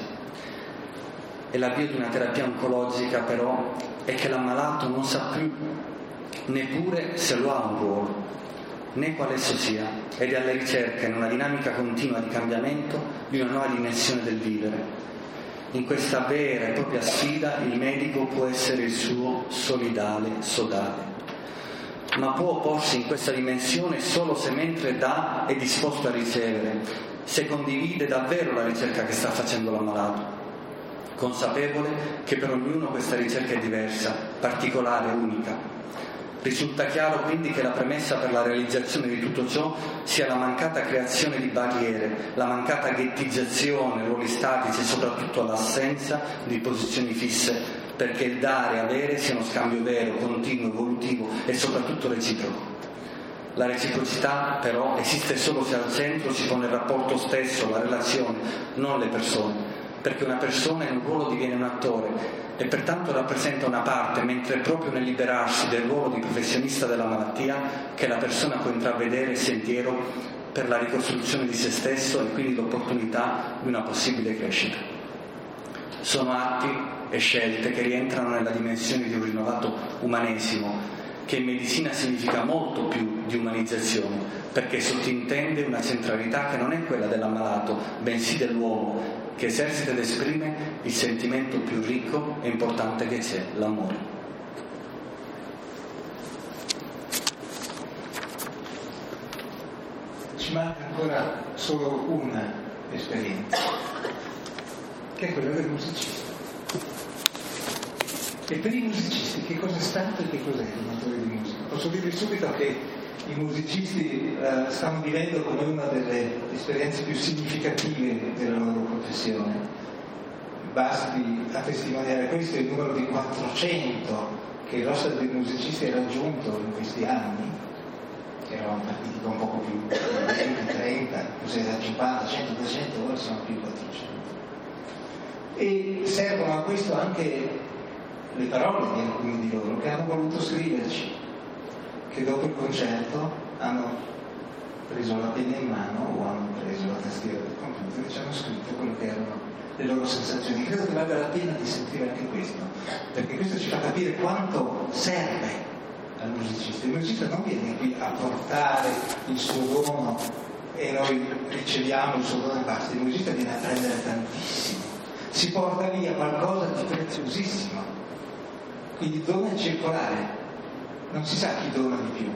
e l'avvio di una terapia oncologica, però, è che l'ammalato non sa più neppure se lo ha un ruolo, né quale esso sia, ed è alla ricerca, in una dinamica continua di cambiamento, di una nuova dimensione del vivere. In questa vera e propria sfida il medico può essere il suo solidale sodale, ma può opporsi in questa dimensione solo se mentre dà è disposto a ricevere, se condivide davvero la ricerca che sta facendo l'ammalato, consapevole che per ognuno questa ricerca è diversa, particolare, unica. Risulta chiaro quindi che la premessa per la realizzazione di tutto ciò sia la mancata creazione di barriere, la mancata ghettizzazione, ruoli statici e soprattutto l'assenza di posizioni fisse, perché il dare e avere sia uno scambio vero, continuo, evolutivo e soprattutto reciproco. La reciprocità però esiste solo se al centro si pone il rapporto stesso, la relazione, non le persone, perché una persona in un ruolo diviene un attore e pertanto rappresenta una parte, mentre è proprio nel liberarsi del ruolo di professionista della malattia che la persona può intravedere il sentiero per la ricostruzione di se stesso e quindi l'opportunità di una possibile crescita. Sono atti e scelte che rientrano nella dimensione di un rinnovato umanesimo, che in medicina significa molto più di umanizzazione, perché sottintende una centralità che non è quella dell'ammalato, bensì dell'uomo, che esercita ed esprime il sentimento più ricco e importante che c'è, l'amore. Ci manca ancora solo una esperienza, che è quella del musicista. E per i musicisti che cosa è stato e che cos'è il donatore di musica? Posso dirvi subito che i musicisti eh, stanno vivendo come una delle esperienze più significative della loro professione. Basti a testimoniare questo il numero di quattrocento che il roster dei musicisti ha raggiunto in questi anni, che eravamo partiti con poco più, venti, trenta, così da cinquanta, cento, duecento, ora sono più di quattrocento. E servono a questo anche le parole di alcuni di loro che hanno voluto scriverci, che dopo il concerto hanno preso la penna in mano o hanno preso la tastiera del computer e ci hanno scritto quello che erano le loro sensazioni. Credo che valga la pena di sentire anche questo, perché questo ci fa capire quanto serve al musicista. Il musicista non viene qui a portare il suo dono e noi riceviamo il suo dono e basta. Il musicista viene a prendere tantissimo, si porta via qualcosa di preziosissimo, quindi il dono è circolare. Non si sa chi dona di più.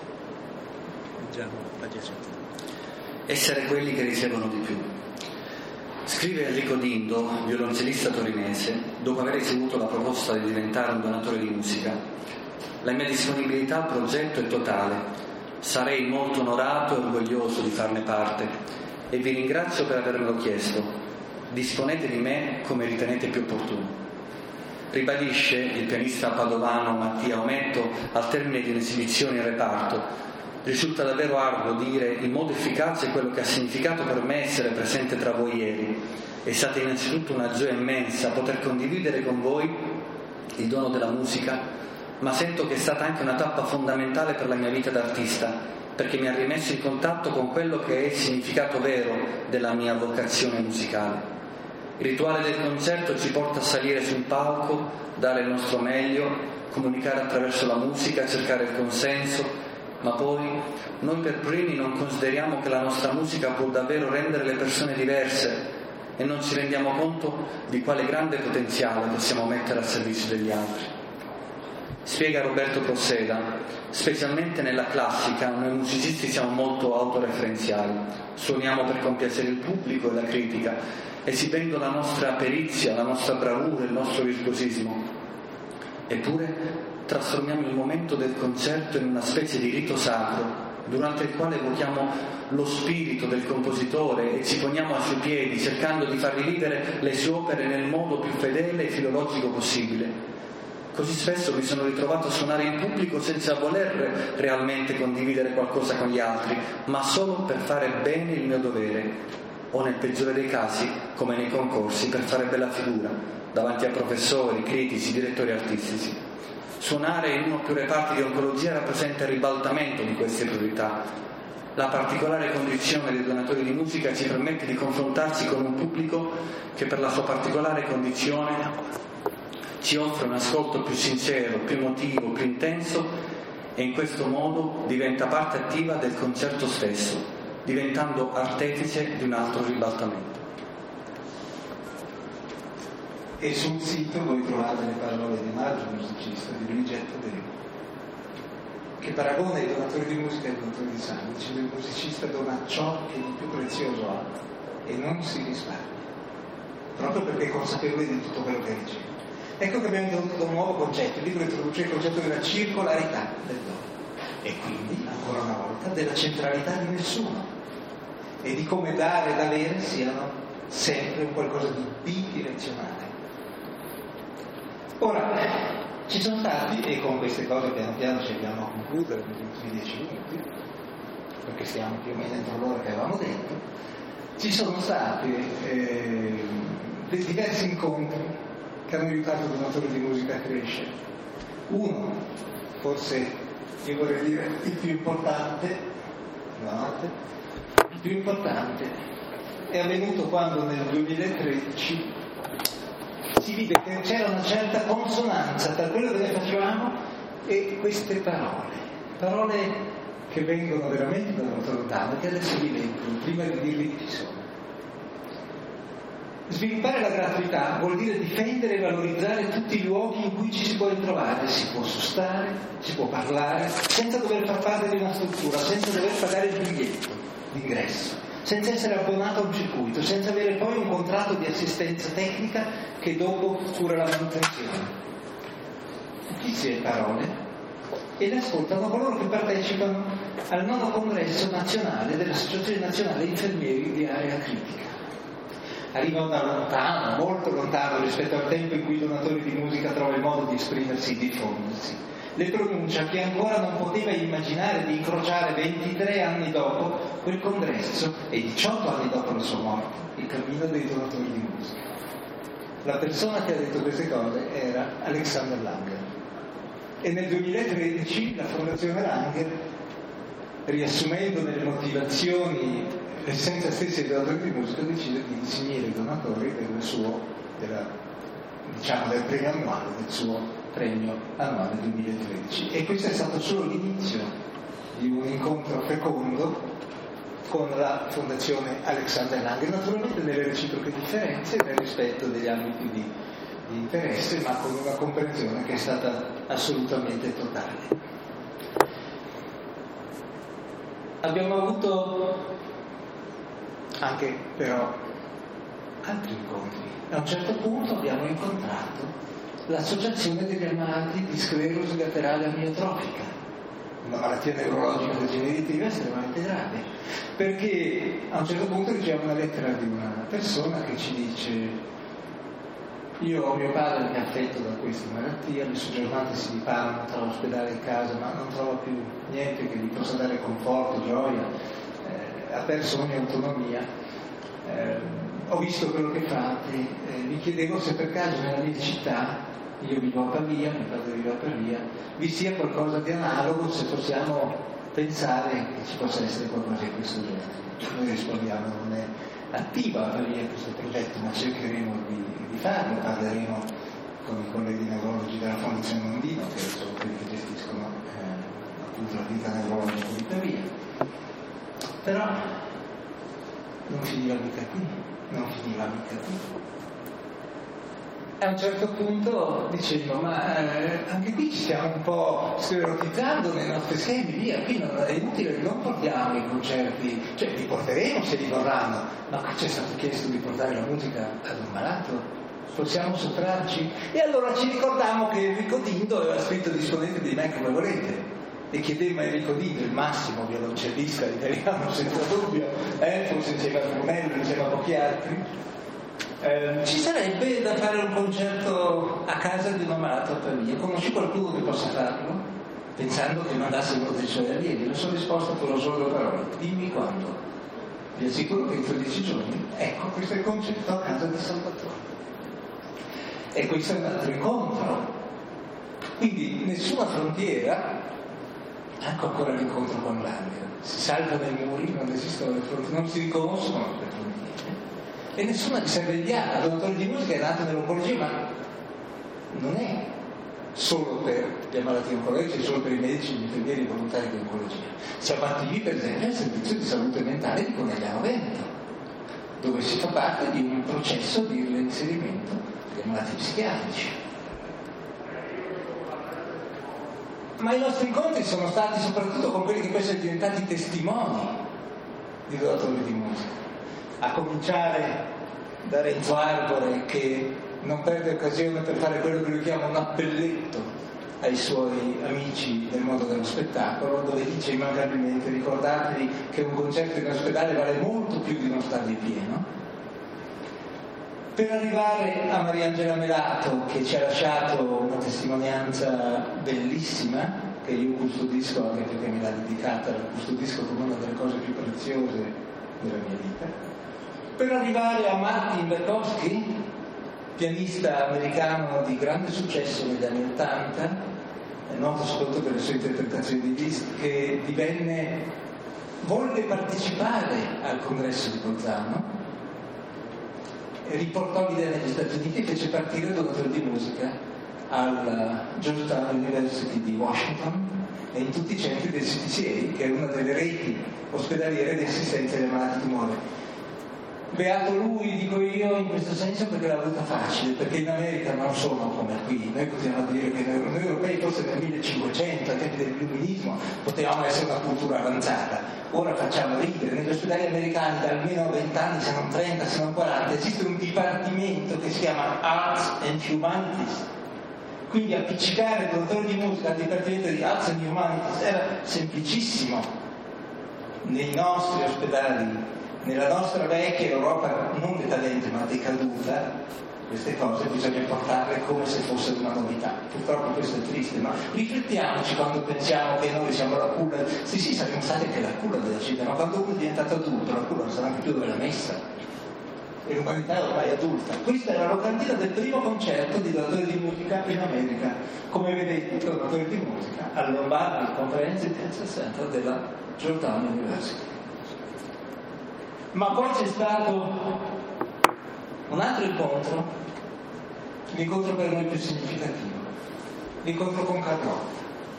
Essere quelli che ricevono di più. Scrive Enrico Dindo, violoncellista torinese, dopo aver ricevuto la proposta di diventare un donatore di musica: la mia disponibilità al progetto è totale. Sarei molto onorato e orgoglioso di farne parte, e vi ringrazio per avermelo chiesto. Disponete di me come ritenete più opportuno. Ribadisce il pianista padovano Mattia Ometto al termine di un'esibizione in reparto: risulta davvero arduo dire in modo efficace quello che ha significato per me essere presente tra voi ieri. È stata innanzitutto una gioia immensa poter condividere con voi il dono della musica, ma sento che è stata anche una tappa fondamentale per la mia vita d'artista, perché mi ha rimesso in contatto con quello che è il significato vero della mia vocazione musicale. Il rituale del concerto ci porta a salire su un palco, dare il nostro meglio, comunicare attraverso la musica, cercare il consenso, ma poi noi per primi non consideriamo che la nostra musica può davvero rendere le persone diverse e non ci rendiamo conto di quale grande potenziale possiamo mettere al servizio degli altri. Spiega Roberto Posseda: specialmente nella classica noi musicisti siamo molto autoreferenziali, suoniamo per compiacere il pubblico e la critica e si vende la nostra perizia, la nostra bravura, il nostro virtuosismo. Eppure trasformiamo il momento del concerto in una specie di rito sacro, durante il quale evochiamo lo spirito del compositore e ci poniamo ai suoi piedi, cercando di far rivivere le sue opere nel modo più fedele e filologico possibile. Così spesso mi sono ritrovato a suonare in pubblico senza voler realmente condividere qualcosa con gli altri, ma solo per fare bene il mio dovere, o nel peggiore dei casi, come nei concorsi, per fare bella figura davanti a professori, critici, direttori artistici. Suonare in uno o più reparti di oncologia rappresenta il ribaltamento di queste priorità. La particolare condizione dei donatori di musica ci permette di confrontarci con un pubblico che per la sua particolare condizione ci offre un ascolto più sincero, più emotivo, più intenso, e in questo modo diventa parte attiva del concerto stesso, diventando artefice di un altro ribaltamento. E sul sito voi trovate le parole di Maggio, musicista, di Luigetto Delu, che paragona i donatori di musica e i donatori di sangue, dice che il musicista dona ciò che di più prezioso ha e non si risparmia, proprio perché è consapevole di tutto quello che riceve. Ecco che abbiamo introdotto un nuovo concetto. Il libro introduce il concetto della circolarità del dono e quindi, ancora una volta, della centralità di nessuno e di come dare ed avere siano sempre un qualcosa di bidirezionale. Ora, ci sono stati, e con queste cose piano piano ci andiamo a concludere negli ultimi dieci minuti, perché stiamo più o meno dentro l'ora che avevamo detto, ci sono stati eh, diversi incontri che hanno aiutato i donatori di musica a crescere. Uno, forse io vorrei dire il più importante, notte, il più importante è avvenuto quando nel duemilatredici si vide che c'era una certa consonanza tra quello che noi facevamo e queste parole, parole che vengono veramente da molto lontano, che adesso vi leggo, prima di dirvi chi sono. Sviluppare la gratuità vuol dire difendere e valorizzare tutti i luoghi in cui ci si può ritrovare, si può sostare, si può parlare, senza dover far parte di una struttura, senza dover pagare il biglietto d'ingresso, senza essere abbonato a un circuito, senza avere poi un contratto di assistenza tecnica che dopo cura la manutenzione. Dice le parole e le ascoltano coloro che partecipano al nono congresso nazionale dell'Associazione Nazionale Infermieri di Area Critica. Arrivano da lontano, molto lontano rispetto al tempo in cui i donatori di musica trovano il modo di esprimersi e di diffondersi. Le pronuncia che ancora non poteva immaginare di incrociare ventitré anni dopo quel congresso e diciotto anni dopo la sua morte, il cammino dei donatori di musica. La persona che ha detto queste cose era Alexander Langer. E nel duemilatredici la Fondazione Langer, riassumendo nelle motivazioni l'essenza stessa dei donatori di musica, decide di insignire i donatori del suo, della, diciamo, del premio annuale, del suo premio annuale duemilatredici. E questo è stato solo l'inizio di un incontro fecondo con la Fondazione Alexander Langer, naturalmente nelle reciproche differenze e nel rispetto degli ambiti di, di interesse, ma con una comprensione che è stata assolutamente totale. Abbiamo avuto anche però altri incontri. A un certo punto abbiamo incontrato l'Associazione degli ammalati di sclerosi laterale amiotrofica, una malattia neurologica degenerativa estremamente grave, perché a un certo punto riceviamo una lettera di una persona che ci dice: io ho mio padre che è affetto da questa malattia, le sue giornate si riparano tra l'ospedale e casa, ma non trova più niente che gli possa dare conforto, gioia, eh, ha perso ogni autonomia. Eh, ho visto quello che fate, eh, mi chiedevo se per caso nella mia città, io vivo a Pavia, mio padre vive a Pavia, vi sia qualcosa di analogo, se possiamo pensare che ci possa essere qualcosa di questo genere. Noi rispondiamo: non è attiva a Pavia questo progetto, ma cercheremo di, di farlo, parleremo con i colleghi neurologi della Fondazione Mondino, che sono quelli che gestiscono eh, appunto la vita neurologica di Pavia. Però non finiva mica qui, non finiva mica qui. A un certo punto dicevo: ma eh, anche qui ci stiamo un po' sclerotizzando nei nostri schemi, via, qui non, è inutile che non portiamo i concerti, cioè li porteremo se li vorranno, ma qui ci è stato chiesto di portare la musica ad un malato, possiamo sottrarci? E allora ci ricordammo che Enrico Dindo aveva scritto Disponete di me come volete, e chiedemmo a Enrico Dindo, il massimo violoncellista italiano senza dubbio, eh, forse insieme a Brunello, insieme a pochi altri. Eh, ci sarebbe da fare un concerto a casa di un malato a Pavia. Conosci qualcuno che possa farlo? Pensando che mandasse uno dei suoi allievi. La sua risposta fu solo due parole: dimmi quando. Vi assicuro che entro dieci giorni. Ecco, questo è il concerto a casa di Salvatore. E questo è un altro incontro. Quindi nessuna frontiera, anche ancora l'incontro con l'angelo. Si saltano i muri, non esistono le frontiere, non si riconoscono le frontiere. E nessuna riserva indiana. Il dottore di musica è nato nell'oncologia, ma non è solo per gli ammalati oncologici, solo per i medici, gli infermieri, i volontari di oncologia. Siamo attivi per esempio al servizio di salute mentale di Conegliano Veneto, dove si fa parte di un processo di reinserimento degli ammalati psichiatrici. Ma i nostri incontri sono stati soprattutto con quelli che poi sono diventati testimoni di donatori di musica. A cominciare da Renzo Arbore, che non perde occasione per fare quello che lui chiama un appelletto ai suoi amici del mondo dello spettacolo, dove dice immancabilmente: ricordatevi che un concerto in ospedale vale molto più di uno stadio pieno. Per arrivare a Mariangela Melato, che ci ha lasciato una testimonianza bellissima, che io custodisco anche perché me l'ha dedicata, la custodisco come una delle cose più preziose della mia vita. Per arrivare a Martin Berkowski, pianista americano di grande successo negli anni Ottanta, noto soprattutto per le sue interpretazioni di Liszt, che divenne, volle partecipare al congresso di Bolzano, e riportò l'idea negli Stati Uniti e fece partire il dottore di musica alla Georgetown University di Washington e in tutti i centri del C T C A, che è una delle reti ospedaliere di assistenza agli ammalati di tumore. Beato lui, dico io, in questo senso, perché l'ha avuta facile, perché in America non sono come qui. Noi possiamo dire che noi, noi europei forse nel millecinquecento, ai tempi dell'illuminismo, potevamo essere una cultura avanzata. Ora facciamo ridere. Negli ospedali americani da almeno vent'anni, se non trenta, se non quaranta, esiste un dipartimento che si chiama Arts and Humanities. Quindi appiccicare il dottore di musica al dipartimento di Arts and Humanities era semplicissimo. Nei nostri ospedali, nella nostra vecchia Europa non decadente ma decaduta, queste cose bisogna portarle come se fossero una novità. Purtroppo questo è triste, ma riflettiamoci quando pensiamo che noi siamo la culla. Sì, sì, saremmo stati anche la culla della città, ma quando uno è diventato adulto, la culla non sarà anche più dove l'ha messa. E l'umanità è ormai adulta. Questa è la locandina del primo concerto di dottore di musica in America. Come vedete, il dottore di musica al Lombardi Comprehensive Cancer Center della Georgetown University. Ma poi c'è stato un altro incontro, l'incontro per noi più significativo, l'incontro con Carlotta.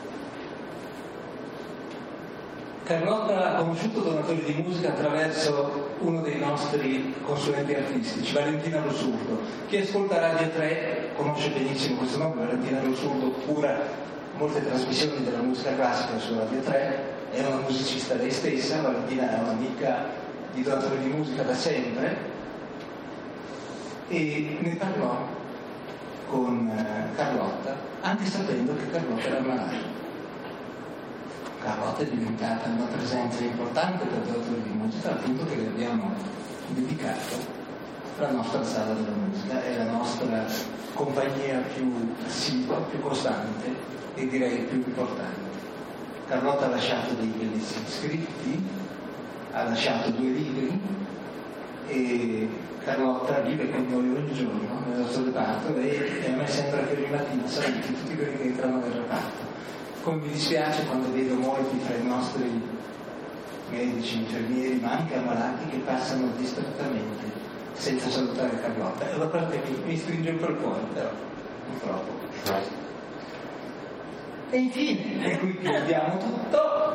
Carlotta ha conosciuto donatori di musica attraverso uno dei nostri consulenti artistici, Valentina Losurdo. Chi ascolta Radio tre conosce benissimo questo nome. Valentina Losurdo cura molte trasmissioni della musica classica su Radio tre, è una musicista lei stessa. Valentina è un'amica di donatori di musica da sempre, e ne parlò con Carlotta, anche sapendo che Carlotta era malata. Carlotta è diventata una presenza importante per Donatori di Musica, al punto che le abbiamo dedicato la nostra sala della musica, è la nostra compagnia più assidua, più costante e direi più importante. Carlotta ha lasciato dei bellissimi scritti, ha lasciato due libri e Carlotta vive con noi ogni giorno nel nostro reparto e a me sembra che ogni mattina saluti tutti quelli che entrano nel reparto. Come mi dispiace quando vedo molti tra i nostri medici, infermieri, ma anche ammalati che passano distrattamente senza salutare Carlotta. È una cosa che mi, mi stringe un po' il cuore, però purtroppo. E infine, e qui chiudiamo tutto.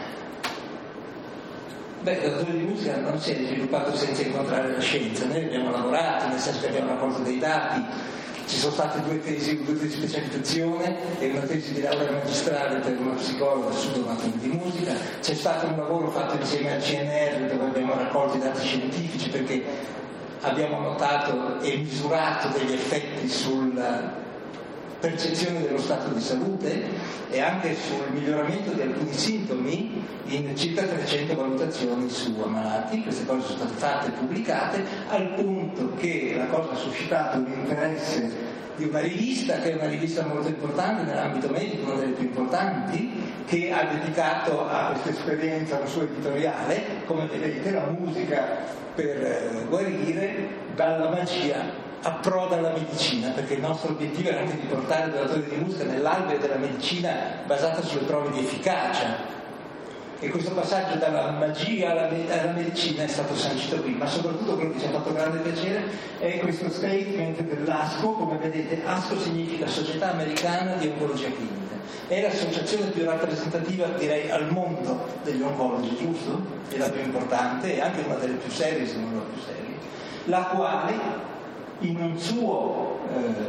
Beh, il datore di musica non si è sviluppato senza incontrare la scienza, noi abbiamo lavorato, nel senso che abbiamo raccolto dei dati, ci sono state due tesi, due tesi di specializzazione e una tesi di laurea magistrale per una psicologa su donatori di musica, c'è stato un lavoro fatto insieme al C N R dove abbiamo raccolto i dati scientifici perché abbiamo notato e misurato degli effetti sulla percezione dello stato di salute e anche sul miglioramento di alcuni sintomi in circa trecento valutazioni su ammalati. Queste cose sono state fatte e pubblicate, al punto che la cosa ha suscitato l'interesse di una rivista che è una rivista molto importante nell'ambito medico, una delle più importanti, che ha dedicato a questa esperienza un suo editoriale. Come vedete, la musica per guarire dalla magia approda alla medicina, perché il nostro obiettivo era anche di portare i donatori di musica nell'alveo della medicina basata sulle prove di efficacia, e questo passaggio dalla magia alla, me- alla medicina è stato sancito qui. Ma soprattutto quello che ci ha fatto grande piacere è questo statement dell'ASCO. Come vedete, ASCO significa Società Americana di Oncologia Clinica, è l'associazione più rappresentativa, direi, al mondo degli oncologi, giusto? È la più importante e anche una delle più serie, se non la più seria, la quale in un suo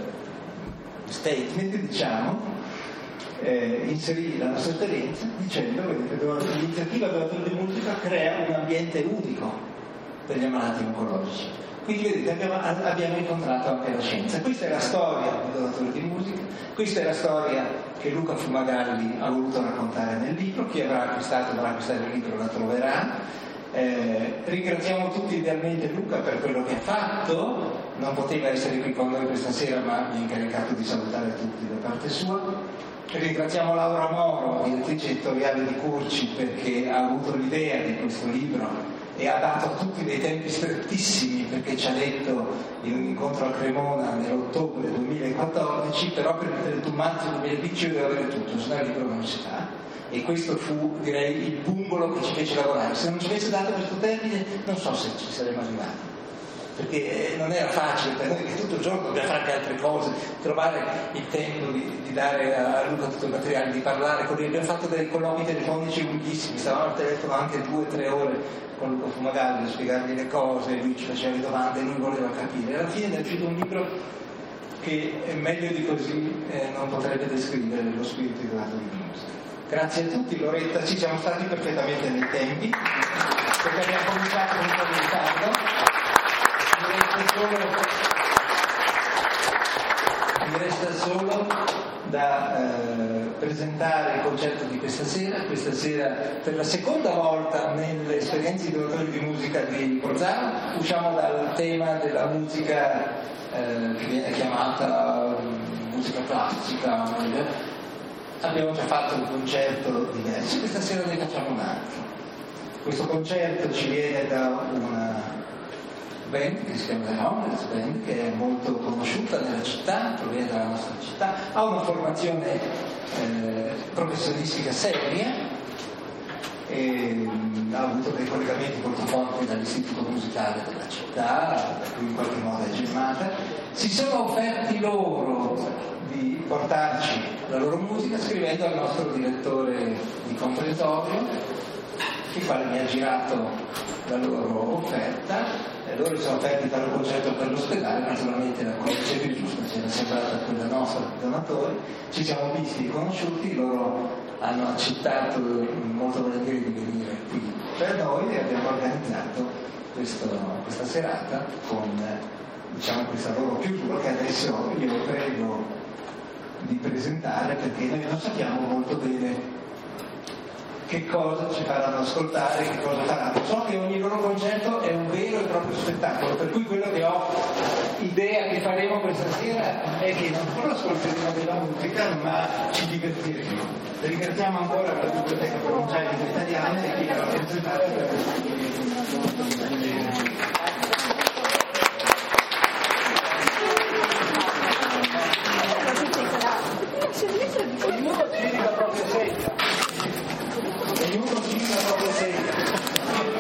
eh, statement, diciamo, eh, inserì la nostra esperienza dicendo: vedete, l'iniziativa Donatori di Musica crea un ambiente unico per gli ammalati oncologici. Quindi vedete, abbiamo, abbiamo incontrato anche la scienza. Questa è la storia di Donatori di Musica, questa è la storia che Luca Fumagalli ha voluto raccontare nel libro. Chi avrà acquistato, dovrà acquistare il libro, la troverà. Eh, ringraziamo tutti idealmente Luca per quello che ha fatto. Non poteva essere qui con noi questa sera, ma mi ha incaricato di salutare tutti da parte sua. Ringraziamo Laura Moro, direttrice editoriale di Curci, perché ha avuto l'idea di questo libro e ha dato a tutti dei tempi strettissimi, perché ci ha detto in un incontro a Cremona nell'ottobre duemilaquattordici: però per il trentuno marzo duemilaquindici io devo avere tutto, se no il libro non si fa. E questo fu, direi, il pungolo che ci fece lavorare. Se non ci avesse dato questo termine non so se ci saremmo arrivati, perché non era facile per noi, che tutto il giorno dobbiamo fare anche altre cose, trovare il tempo di, di dare a Luca tutto il materiale, di parlare con lui. Abbiamo fatto dei colloqui telefonici lunghissimi, stavamo al telefono anche due o tre ore con Luca Fumagalli a spiegargli le cose, lui ci faceva le domande e lui voleva capire. Alla fine è uscito un libro che è meglio di così eh, non potrebbe descrivere lo spirito di Donatori di Musica. Grazie a tutti. Loretta, ci siamo stati perfettamente nei tempi, perché abbiamo cominciato un po' in ritardo. Mi resta solo, mi resta solo da eh, presentare il concerto di questa sera. Questa sera, per la seconda volta nelle esperienze di Donatori di Musica di Bolzano, usciamo dal tema della musica eh, che viene chiamata um, musica classica. Abbiamo già fatto un concerto diverso, questa sera ne facciamo un altro. Questo concerto ci viene da una band che si chiama The Homeless Band, che è molto conosciuta nella città, proviene dalla nostra città, ha una formazione eh, professionistica seria e ha avuto dei collegamenti molto forti dall'istituto musicale della città, da cui in qualche modo è germata. Si sono offerti loro di portarci la loro musica scrivendo al nostro direttore di comprensorio, il quale mi ha girato la loro offerta, e loro si sono offerti di fare un concerto per l'ospedale. Naturalmente la condizione più giusta ci era sembrata quella nostra di donatori, ci siamo visti e conosciuti, loro hanno accettato molto volentieri di venire qui per noi e abbiamo organizzato questo, questa serata con, diciamo, questa loro chiusura che adesso io prego di presentare, perché noi non sappiamo molto bene che cosa ci faranno ascoltare, che cosa faranno. So che ogni loro concerto è un vero e proprio spettacolo, per cui quello che ho idea che faremo questa sera è che non solo ascolteremo della musica, ma ci divertiremo. Ringraziamo ancora la Biblioteca Provinciale Italiana e chi l'ha presentata per Servizio di